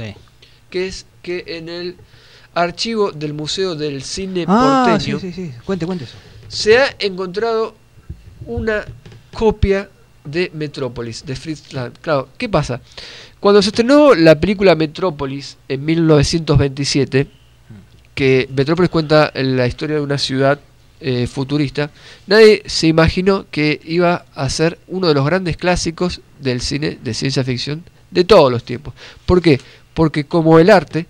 que es que en el archivo del Museo del Cine Porteño Cuente eso. se ha encontrado una copia de Metrópolis, de Fritz Lang. Claro, ¿qué pasa? Cuando se estrenó la película Metrópolis en 1927, que Metrópolis cuenta la historia de una ciudad futurista, nadie se imaginó que iba a ser uno de los grandes clásicos del cine de ciencia ficción de todos los tiempos. ¿Por qué? Porque como el arte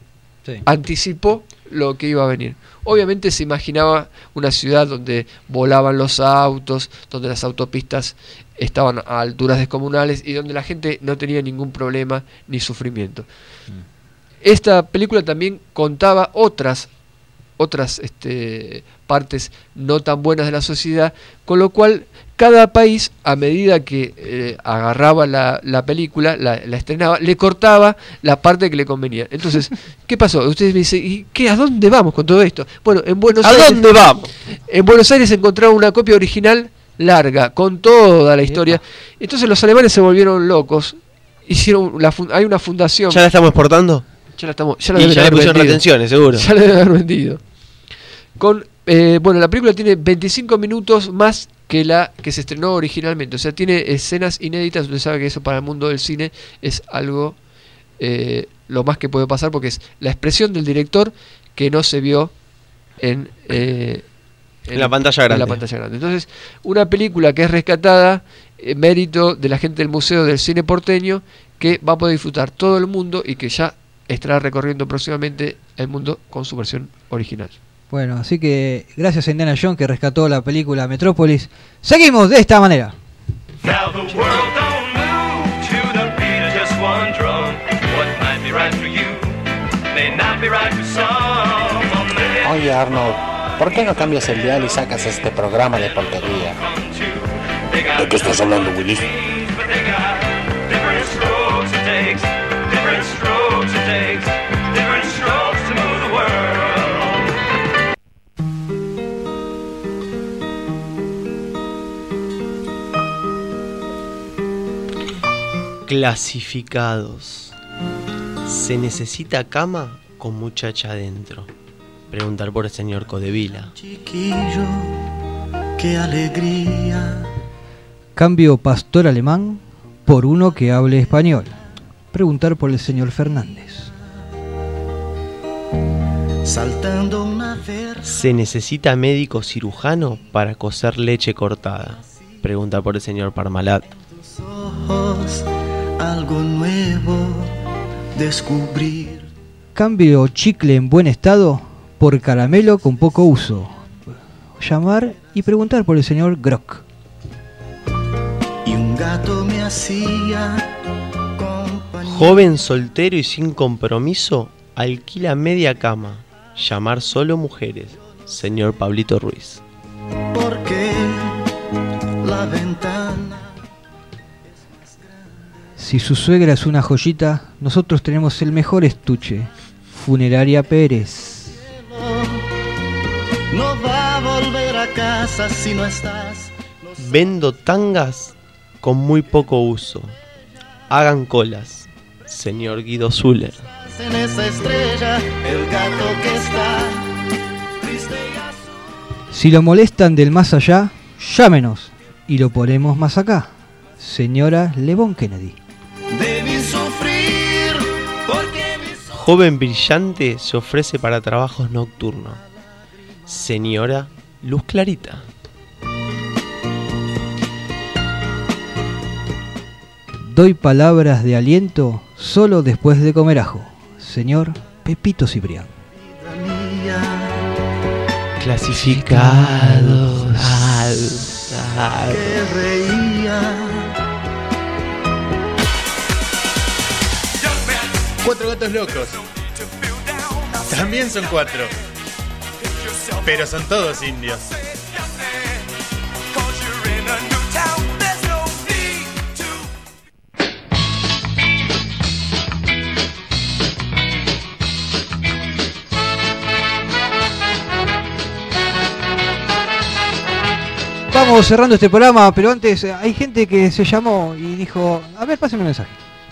anticipó lo que iba a venir. Obviamente se imaginaba una ciudad donde volaban los autos, donde las autopistas estaban a alturas descomunales y donde la gente no tenía ningún problema ni sufrimiento. Esta película también contaba otras partes no tan buenas de la sociedad, con lo cual cada país, a medida que agarraba la película, la estrenaba, le cortaba la parte que le convenía. Entonces, ¿qué pasó? Ustedes me dicen, ¿y qué? ¿A dónde vamos con todo esto? Bueno, en Buenos Aires... ¿A dónde vamos? En Buenos Aires encontraron una copia original larga, con toda la historia. Entonces los alemanes se volvieron locos. Hicieron hay una fundación. ¿Ya la estamos exportando? Ya la le pusieron retenciones, seguro. Ya la deben haber vendido. Bueno, la película tiene 25 minutos más que la que se estrenó originalmente. O sea, tiene escenas inéditas. Usted sabe que eso para el mundo del cine es algo lo más que puede pasar, porque es la expresión del director que no se vio en la pantalla grande. Entonces, una película que es rescatada, mérito de la gente del Museo del Cine Porteño, que va a poder disfrutar todo el mundo y que ya estará recorriendo próximamente el mundo con su versión original. Bueno, así que gracias a Indiana Jones que rescató la película Metrópolis. Seguimos de esta manera. Now the world don't move to the beat of just one drum. What might be right for you may not be right for some. Oye Arnold, ¿por qué no cambias el dial y sacas este programa de porquería? ¿De qué estás hablando, Willis? Different strokes it takes, different strokes it takes, different strokes to move the world. Clasificados. ¿Se necesita cama con muchacha adentro? Preguntar por el señor Codevila. Chiquillo, qué alegría. Cambio pastor alemán por uno que hable español. Preguntar por el señor Fernández. Saltando una verja. ¿Se necesita médico cirujano para coser leche cortada? Preguntar por el señor Parmalat. Ojos, algo nuevo descubrir. Cambio chicle en buen estado por caramelo con poco uso. Llamar y preguntar por el señor Grock. Y un gato me hacía compañía. Joven soltero y sin compromiso alquila media cama. Llamar solo mujeres. Señor Pablito Ruiz. Porque la ventana. Si su suegra es una joyita, nosotros tenemos el mejor estuche. Funeraria Pérez. No va a volver a casa si no estás. Vendo tangas con muy poco uso. Hagan colas. Señor Guido Zuller. En esa estrella, el gato que está triste y azul. Si lo molestan del más allá, llámenos y lo ponemos más acá. Señora Levon Kennedy. Debí sufrir porque Joven brillante se ofrece para trabajos nocturnos. Señora Luz Clarita. Doy palabras de aliento solo después de comer ajo. Señor Pepito Ciprián. Clasificados. que reía. 4 gatos locos. También son 4. Pero son todos indios. Vamos cerrando este programa, pero antes hay gente que se llamó y dijo, a ver, pásenme un mensaje.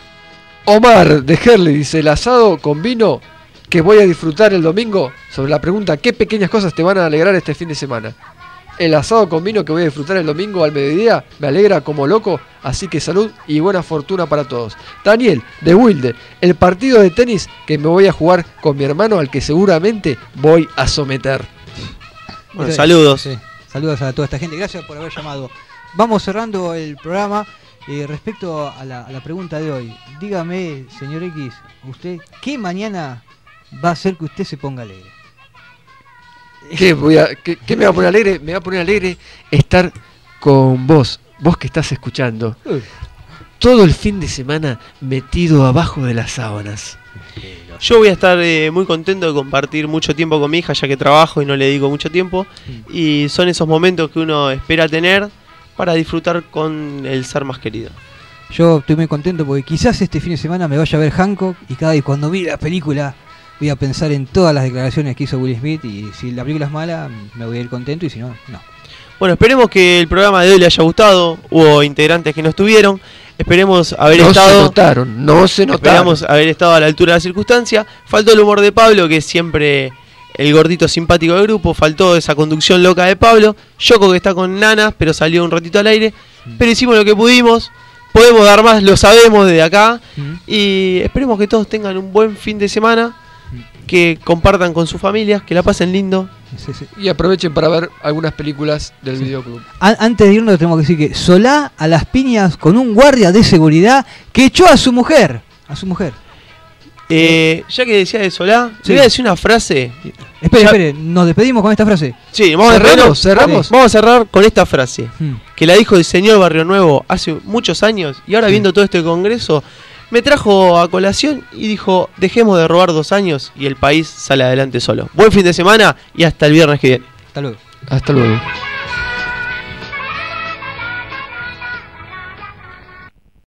Omar de Herley dice, el asado con vino que voy a disfrutar el domingo, sobre la pregunta, ¿qué pequeñas cosas te van a alegrar este fin de semana? El asado con vino que voy a disfrutar el domingo al mediodía me alegra como loco, así que salud y buena fortuna para todos. Daniel de Wilde, el partido de tenis que me voy a jugar con mi hermano al que seguramente voy a someter. Bueno, saludos. Sí. Saludos a toda esta gente, gracias por haber llamado. Vamos cerrando el programa. Respecto a la pregunta de hoy, dígame, señor X, usted, ¿qué mañana va a hacer que usted se ponga alegre? ¿Qué me va a poner alegre? Me va a poner alegre estar con vos que estás escuchando. Todo el fin de semana metido abajo de las sábanas. Yo voy a estar muy contento de compartir mucho tiempo con mi hija, ya que trabajo y no le dedico mucho tiempo. Y son esos momentos que uno espera tener para disfrutar con el ser más querido. Yo estoy muy contento porque quizás este fin de semana me vaya a ver Hancock y cada vez cuando mire la película voy a pensar en todas las declaraciones que hizo Will Smith y si la película es mala me voy a ir contento y si no, no. Bueno, esperemos que el programa de hoy le haya gustado. Hubo integrantes que no estuvieron. Esperemos haber no se notaron. Esperamos haber estado a la altura de la circunstancia. Faltó el humor de Pablo, que es siempre el gordito simpático del grupo. Faltó esa conducción loca de Pablo. Yoko, que está con nanas, pero salió un ratito al aire. Pero hicimos lo que pudimos. Podemos dar más, lo sabemos desde acá. Y esperemos que todos tengan un buen fin de semana. Que compartan con sus familias, que la pasen lindo. Sí. Y aprovechen para ver algunas películas del videoclub. Antes de irnos tenemos que decir que Solá a las piñas con un guardia de seguridad que echó a su mujer. Ya que decía de Solá, le voy a decir una frase. Espere, ¿nos despedimos con esta frase? Sí, cerramos. Vamos a cerrar con esta frase. Que la dijo el señor Barrio Nuevo hace muchos años. Y ahora viendo todo este congreso, me trajo a colación y dijo: dejemos de robar 2 años y el país sale adelante solo. Buen fin de semana y hasta el viernes que viene. Hasta luego. Hasta luego.